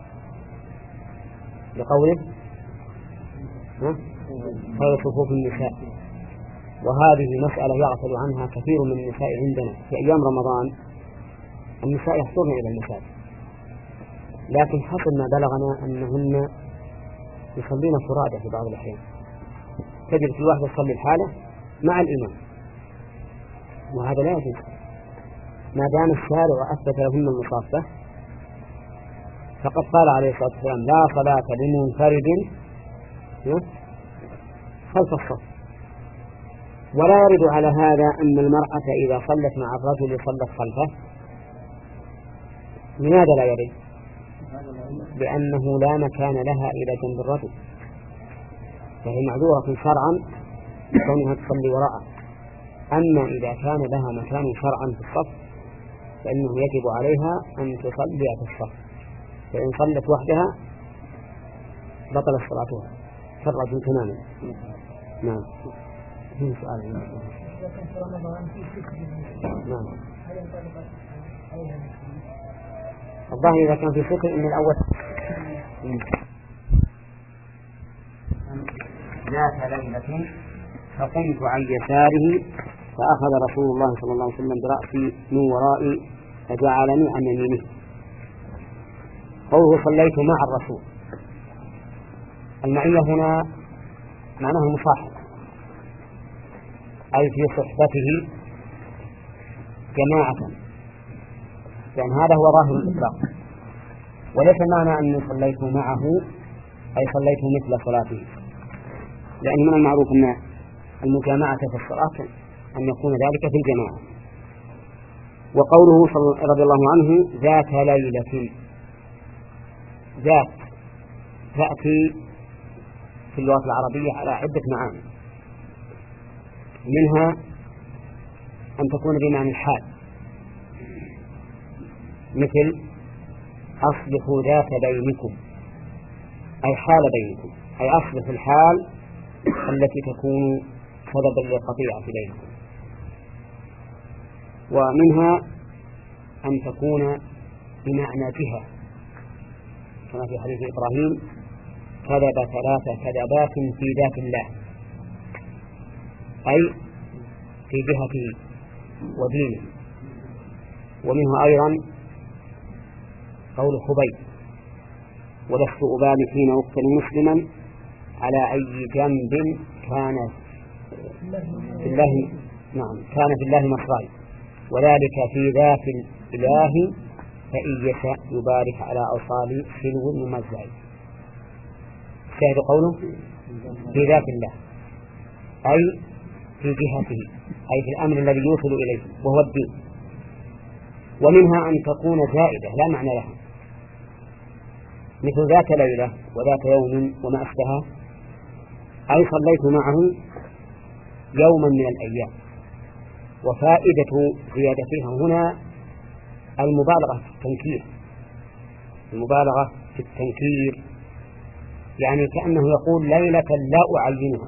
لقوله خير صفوف النساء، وهذه مسألة يغفل عنها كثير من النساء عندنا في أيام رمضان. النساء يحضرن إلى المساجد، لكن حسب ما بلغنا أنهن يصلين فرادى في بعض الأحيان، تجد في واحدة تصلي الحالة مع الإمام، وهذا لا يجوز ما دام الشارع أثبت لهن المصافة. فقد قال عليه الصلاة والسلام لا صلاة لمنفرد خلف الصف. ولا يرد على هذا أن المرأة إذا صلت مع الرجل صلت خلفه. لماذا لا يرد؟ لأنه لا مكان لها إلى جنب الرجل، فهي معذورة شرعا كونها تصلي وراءه. أما إذا كان لها مكان شرعا في الصف فإنه يجب عليها أن تصلي في الصف، فإن صلت وحدها بطل صلاتها كالرجل تماما. نعم. في سؤال. نعم. الظاهر إذا كان في سكر إن الأول ذات ليلة فقمت عن يساره فأخذ رسول الله صلى الله عليه وسلم برأسي من ورائي فجعلني عن يمينه. قوله صليت مع الرسول، المعية هنا معناه مصاحبة، أي في صحبته جماعة، لأن يعني هذا هو ظاهر الإطلاق، وليس معنى أني صليت معه أي صليت مثل صلاته، لأن من المعروف أن المجامعة في الصلاة أن يكون ذلك في الجماعة. وقوله رضي الله عنه ذات ليلة، ذات تأتي في اللغة العربية على عدة معاني، منها أن تكون بمعنى الحال، مثل أصلحوا ذات بينكم، أي حال بينكم، أي أصلح الحال التي تكون سببا للقطيعة بينكم. ومنها أن تكون بمعنى جهة، كما في حديث إبراهيم كذب ثلاث كذبات في ذات الله، أي في جهته ودينه. ومنها أيضا قول خبيب ولست أبالي حين أقتل مسلما على أي جنب كان في الله، نعم كان في الله مصراي، وذلك في ذات الإله فإن يشاء يبارك على أوصال سلو ممزع. شاهد قوله في ذات الله أي في جهته، أي في الأمر الذي يوصل إليه وهو الدين. ومنها أن تكون زائدة لا معنى لها، مثل ذات ليلة وذات يوم وما أشبهه، أي صليت معه يوما من الأيام. وفائدة زيادتها هنا المبالغة في التنكير، المبالغة في التنكير يعني كأنه يقول ليلة لا أعينها.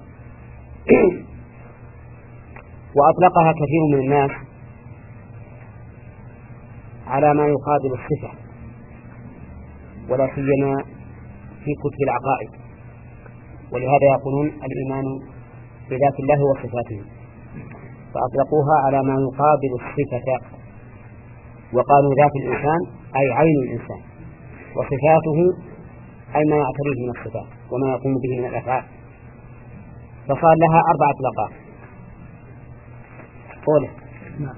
وأطلقها كثير من الناس على ما يقابل الصفة، ولا سيما في كتب العقائد، ولهذا يقولون الإيمان بذات الله وصفاته، فأطلقوها على ما يقابل الصفة، وقالوا ذات الإنسان أي عين الإنسان، وصفاته أي ما يعتريه من الصفات وما يقوم به من الأفعال، فصار لها أربعة أطلاقات. قوله نعم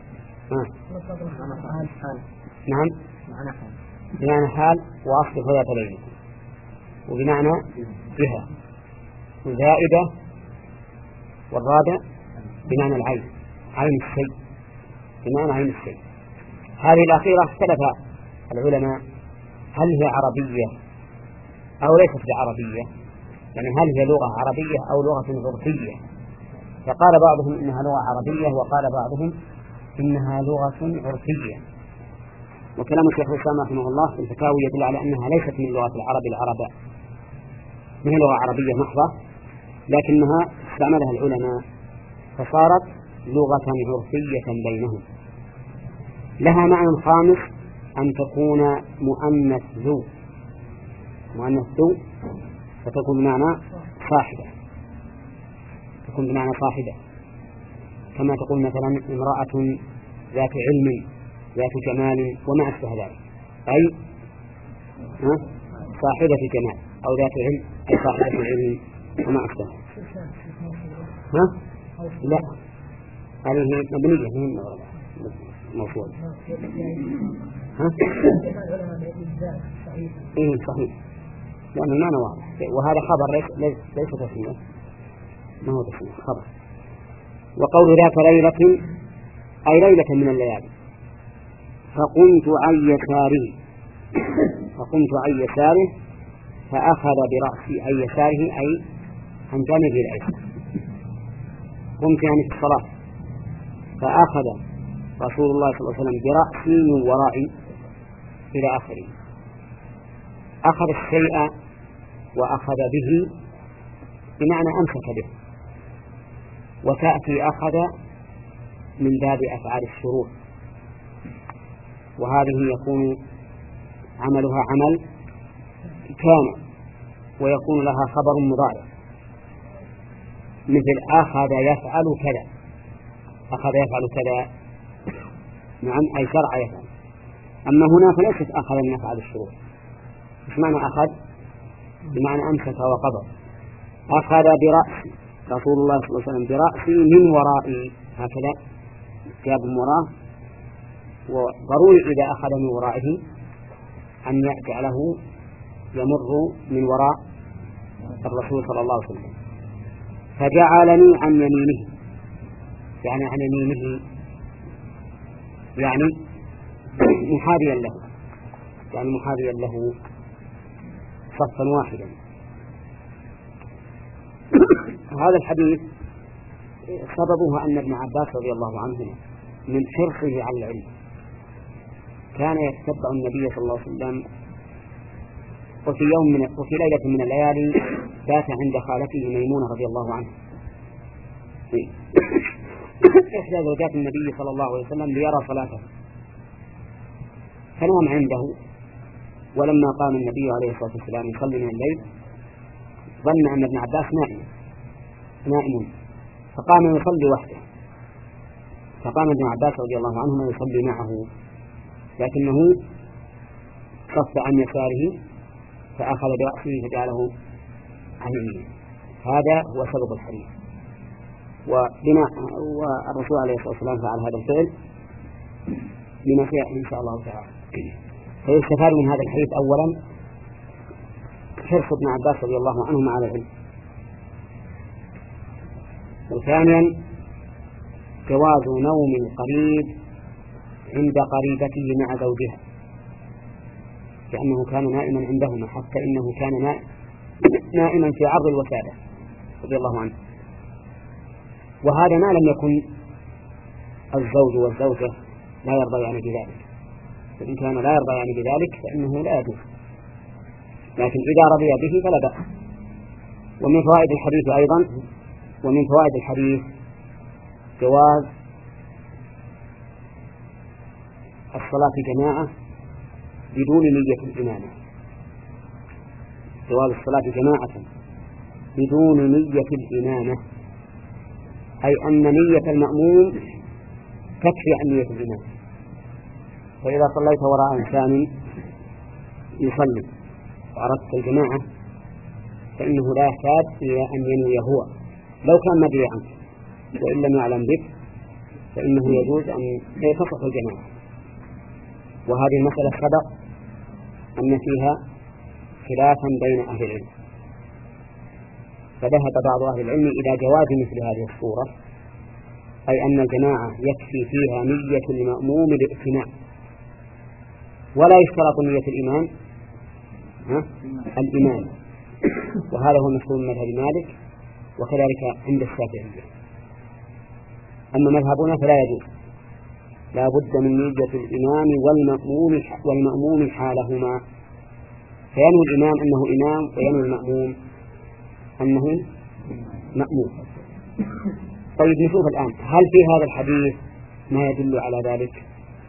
نعم بمعنى حال، وأصل ذات ليلة، وبمعنى جهة، وزائدة، والرابع بمعنى العين، عين الشيء، بمعنى عين الشيء. هذه الأخيرة اختلف العلماء هل هي عربية أو ليست بعربية، يعني هل هي لغة عربية أو لغة عرفية. فقال بعضهم إنها لغة عربية، وقال بعضهم إنها لغة عرفية. وكلام الشيخ الإسلام رحمه الله في الفتاوى يدل على أنها ليست من لغة العرب العرباء، من لغة عربية محضة، لكنها استعملها العلماء فصارت لغة عرفية بينهم. لها معنى خامس أن تكون مؤنث ذو، مؤنث ذو فتكون بمعنى صاحبة، تكون بمعنى صاحبة، كما تقول مثلا امرأة ذات علم ذات جمال وما أشبه ذلك، أي صاحبة جمال أو ذات علم أي صاحبة العلم وما أشبه. ها؟ لا هذه مبنية من موصول. ها؟ إيه صحيح، لأن المعنى واضح، وهذا خبر ليس ليس تسمية، ما هو تسمية، خبر. وقول ذات ليلة أي ليلة من الليالي، فقمت عن يساره فقمت عن يساره فأخذ برأسي عن يساره أي عن جانبه الأيسر. قمت يعني في الصلاة فأخذ رسول الله صلى الله عليه وسلم برأسي من ورائي إلى آخره. أخذ الشيء وأخذ به بمعنى أمسك به، وتأتي أخذ من باب أفعال الشروع، وهذه يكون عملها عمل كان ويكون لها خبر مضارع، مثل أخذ يفعل كذا، أخذ يفعل كذا نعم أي شرع يفعل. أما هنا فليست أخذ من أفعال الشروع. إيش معنى أخذ؟ بمعنى أمسك وقبض. أخذ برأسي رسول الله صلى الله عليه وسلم برأسي من ورائي، هكذا جاب من وراه، وضروري إذا أخذ من ورائه أن يجعله يمر من وراء الرسول صلى الله عليه وسلم. فجعلني عن يمينه، يعني عن يمينه يعني محاذيا له، يعني محاذيا له صفا واحدا. هذا الحديث سببه أن ابن عباس رضي الله عنه من حرصه على العلم كان يتتبع النبي صلى الله عليه وسلم، وفي يوم من وفي ليلة من الليالي بات عند خالته ميمونة رضي الله عنها إحدى زوجات النبي صلى الله عليه وسلم ليرى صلاته، فنام عنده. ولما قام النبي عليه الصلاة والسلام يصلي من الليل ظن أن ابن عباس نائم نائم فقام يصلي وحده، فقام ابن عباس رضي الله عنهما يصلي معه، لكنه صف عن يساره فأخذ برأسه فجعله عن يمينه. هذا هو سبب الحديث، وبناء والرسول عليه الصلاة والسلام فعل هذا الفعل بما سيأتي إن شاء الله تعالى. فيستفاد من هذا الحديث أولا حرص ابن عباس رضي الله عنهما على العلم، وثانيا جواز نوم القريب عند قريبته مع زوجها، لأنه كان نائما عندهما، حتى إنه كان نائما في عرض الوسادة رضي الله عنه. وهذا ما لم يكن الزوج والزوجة لا يرضيان بذلك، فإن كان لا يرضيان بذلك فإنه لا يجوز، لكن إذا رضي به فلا بأس. ومن فوائد الحديث أيضا ومن فوائد الحديث جواز الصلاة جماعة بدون نية الإمامة، جواز الصلاة جماعة بدون نية الإمامة، أي أن نية المأموم تكفي عن نية الإمام. فإذا صليت وراء إنسان يصلي وأردت الجماعة فإنه لا يحتاج إلى أن ينوي هو، لو كان مدري عنك وإن لم يعلم بك فإنه يجوز أن يتصف الجماعة. وهذه المسألة سبق أن فيها خلافا بين أهل العلم، فذهب بعض أهل العلم إلى جواز مثل هذه الصورة، أي أن الجماعة يكفي فيها نية المأموم الائتماع، ولا يشترط نية الإمام ها؟ الإمام. وهذا هو مشهور من مذهب مالك وكذلك عند الشافعية. أما مذهبنا فلا يجوز، لا بد من نية الإمام والمأموم والمأموم حالهما، فينوي الإمام أنه إمام وينوي المأموم أنه مأموم. طيب نشوف الآن هل في هذا الحديث ما يدل على ذلك؟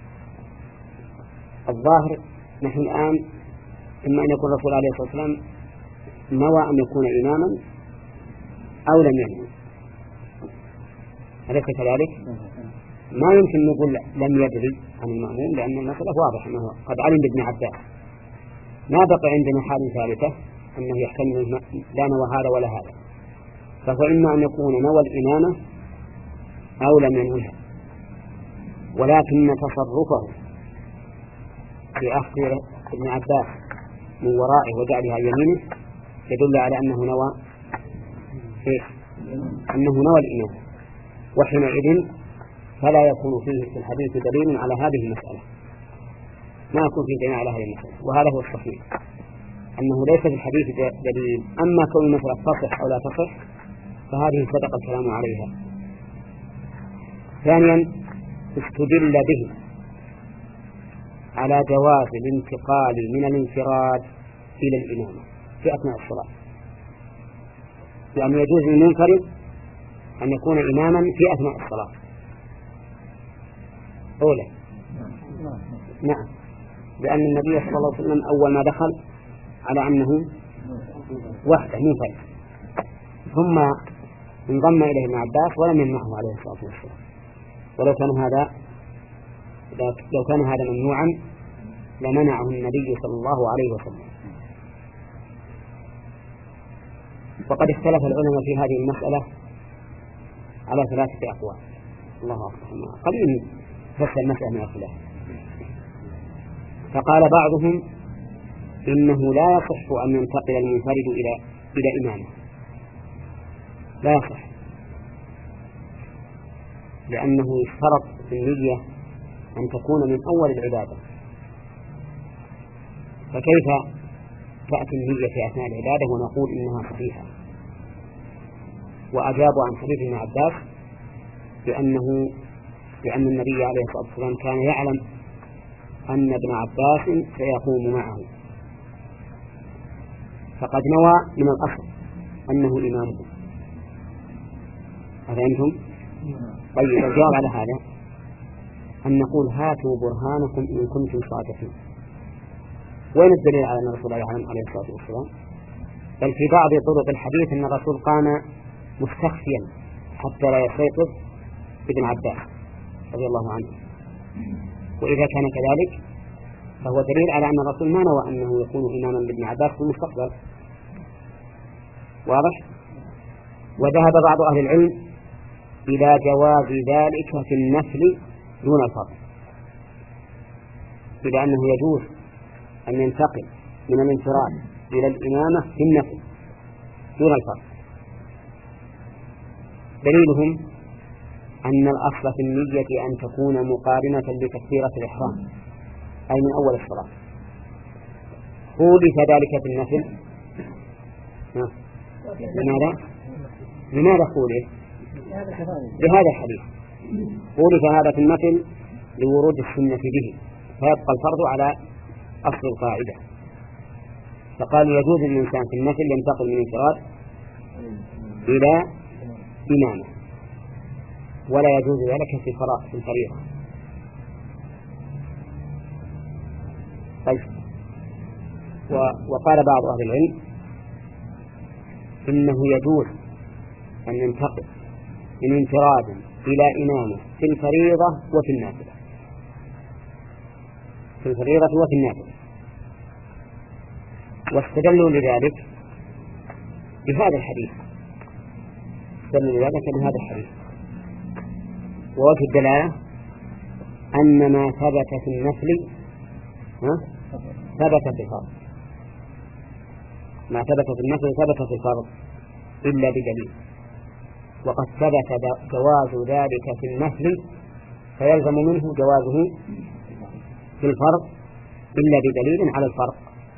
الظاهر نحن الآن إما أن يكون الرسول عليه الصلاة والسلام نوى أن يكون إماما أو لم ينوي، أليس كذلك؟ ما يمكن نقول لم يدري عن المأموم، لأن المسألة واضح أنه قد علم بابن عباس. ما بقي عندنا حال ثالثة أنه يحتمل لا نوى هذا ولا هذا، فهو إما أن يكون نوى الإمامة أو لم ينويها، ولكن تصرفه في أخذ ابن عباس من ورائه وجعلها عن يمينه يدل على أنه نوى إيه؟ أنه نوى الإمامة، وحينئذ فلا يكون فيه في الحديث دليل على هذه المسألة، ما يكون فيه دليل على هذه المسألة، وهذا هو الصحيح أنه ليس في الحديث دليل. أما كون المسألة تصح أو لا تصح فهذه صدق الكلام عليها. ثانيا استدل به على جواز الانتقال من الانفراد إلى الإمامة في أثناء الصلاة، يعني يجوز للمنفرد أن يكون إماما في أثناء الصلاة. أولا نعم، لأن النبي صلى الله عليه وسلم أول ما دخل على أنه وحده منفرد، ثم انضم إليه ابن عباس ولم يمنعه عليه الصلاة والسلام. ولو كان هذا لو كان هذا ممنوعا لمنعه النبي صلى الله عليه وسلم. وقد اختلف العلماء في هذه المسألة على ثلاثة أقوال، الله أكبر، قليل فسر المسألة من الخلاف. فقال بعضهم إنه لا يصح أن ينتقل المنفرد إلى إلى إمامه، لا يصح، لأنه يشترط في النية أن تكون من أول العبادة، فكيف تأتي النية في أثناء العبادة ونقول إنها صحيحة؟ وأجابوا عن حديث ابن عباس بأنه لأن النبي عليه الصلاة والسلام كان يعلم أن ابن عباس سيقوم معه، فقد نوى من الأصل أنه إمامه. أفهمتم؟ طيب الجواب على هذا أن نقول هاتوا برهانكم إن كنتم صادقين. وين الدليل على أن الرسول يعلم عليه الصلاة والسلام؟ بل في بعض طرق الحديث أن الرسول قام مستخفيا حتى لا يستيقظ ابن عباس رضي الله عنه، وإذا كان كذلك فهو دليل على أن الرسول ما نوى أنه يكون إماما لابن عباس في المستقبل. واضح؟ وذهب بعض أهل العلم إلى جواز ذلك في النفل دون الفرض، إلى أنه يجوز أن ينتقل من الانفراد إلى الإمامة في النفل دون الفرض. دليلهم أن الأصل في النية أن تكون مقارنة لتكبيرة الإحرام أي من أول الصلاة. خولف ذلك في النفل. لماذا؟ لماذا خولف؟ بهذا الحديث خولف هذا في النفل لورود السنة به، فيبقى الفرض على أصل القاعدة. فقالوا يجوز للإنسان في النفل ينتقل من انفراد إلى إمامة، ولا يجوز ذلك في فرائض في الفريضة. طيب، وقال بعض أهل العلم إنه يجوز أن ينتقل من انفراد إلى إمامة في الفريضة وفي النافلة، في الفريضة وفي النافلة، واستدلوا لذلك بهذا الحديث، استدلوا لذلك بهذا الحديث. ووجه الدلالة أن ما ثبت في النفل ثبت في الفرض، ما ثبت في النفل ثبت في الفرض إلا بدليل، وقد ثبت جواز ذلك في النفل فيلزم منه جوازه في الفرض إلا بدليل على الفرق.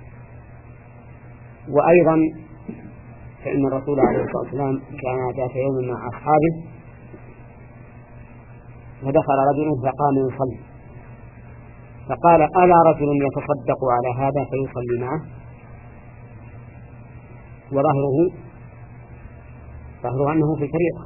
وأيضا فإن الرسول عليه الصلاة والسلام كان ذات يوم مع أصحابه فدخل رجل فقام يصلي، فقال ألا رجل يتصدق على هذا فيصلي معه؟ وظهره ظهره أنه في الفريضة،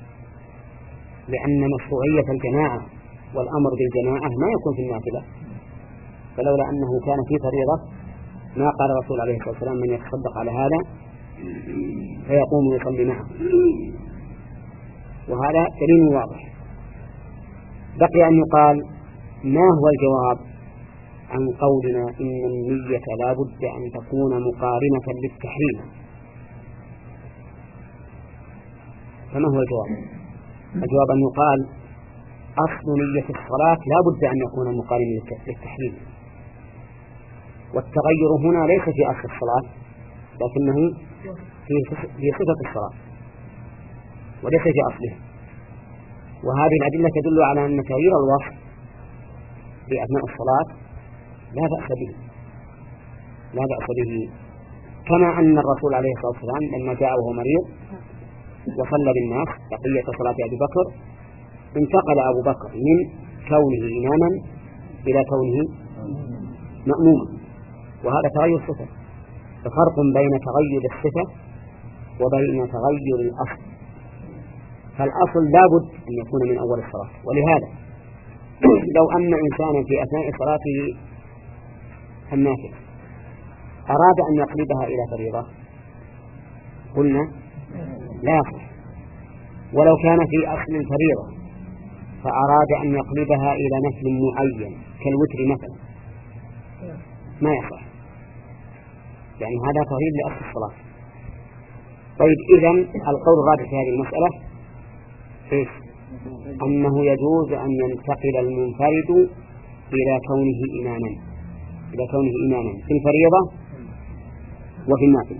لأن مشروعية الجماعة والأمر بالجماعة ما يكون في النافلة، فلولا أنه كان في فريضة ما قال الرسول عليه الصلاة والسلام من يتصدق على هذا فيقوم يصلي معه. وهذا دليل واضح. بقي أن يقال ما هو الجواب عن قولنا إن النية لا بد أن تكون مقارنة للتحريم. فما هو الجواب؟ الجواب أن يقال أصل نية الصلاة لا بد أن يكون مقارنا للتحريم، والتغير هنا ليس في أصل الصلاة لكنه في صفة الصلاة وليس في أصله. وهذه الأدلة تدل على أن تغيير الوصف في أثناء الصلاة لا بأس به لا بأس به كما أن الرسول عليه الصلاة والسلام لما جاء وهو مريض وصلى بالناس بقية صلاة أبي بكر انتقل أبو بكر من كونه إماما إلى كونه مأموما، وهذا تغير صفة. ففرق بين تغير الصفة وبين تغير الأصل. فالأصل لا بد أن يكون من أول الصلاة. ولهذا لو أن إنسانا في أثناء صلاته النافلة أراد أن يقلبها إلى فريضة قلنا لا يصح. ولو كان في أصل الفريضة فأراد أن يقلبها إلى نفل معين كالوتر مثلا ما يصح، يعني هذا تغيير لأصل الصلاة. طيب إذن القول الرابع في هذه المسألة إيش؟ أنه يجوز أن ينتقل المنفرد إلى كونه إماما إلى كونه إماما في الفريضة وفي النافلة.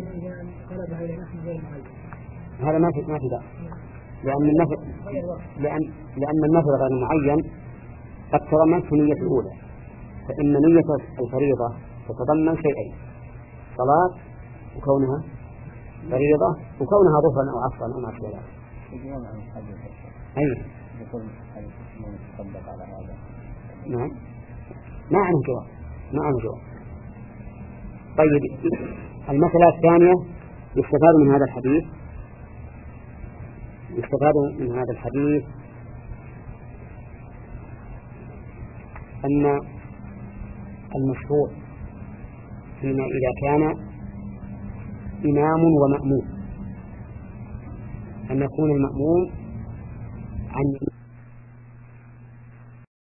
هذا ما في ما في ذا، لأن النفل لأن لأن النفل غير معين قد تضمنت نية الأولى، فإن نية الفريضة تتضمن شيئين: صلاة وكونها فريضة وكونها ظهرا أو عصرا أو ما أشبه ذلك. أي نعم ما عنه جواب ما عنه جواب. طيب المسألة الثانية يستفاد من هذا الحديث يستفاد من هذا الحديث أن المشروع فيما إذا كان إمام ومأموم أن يكون المأموم عن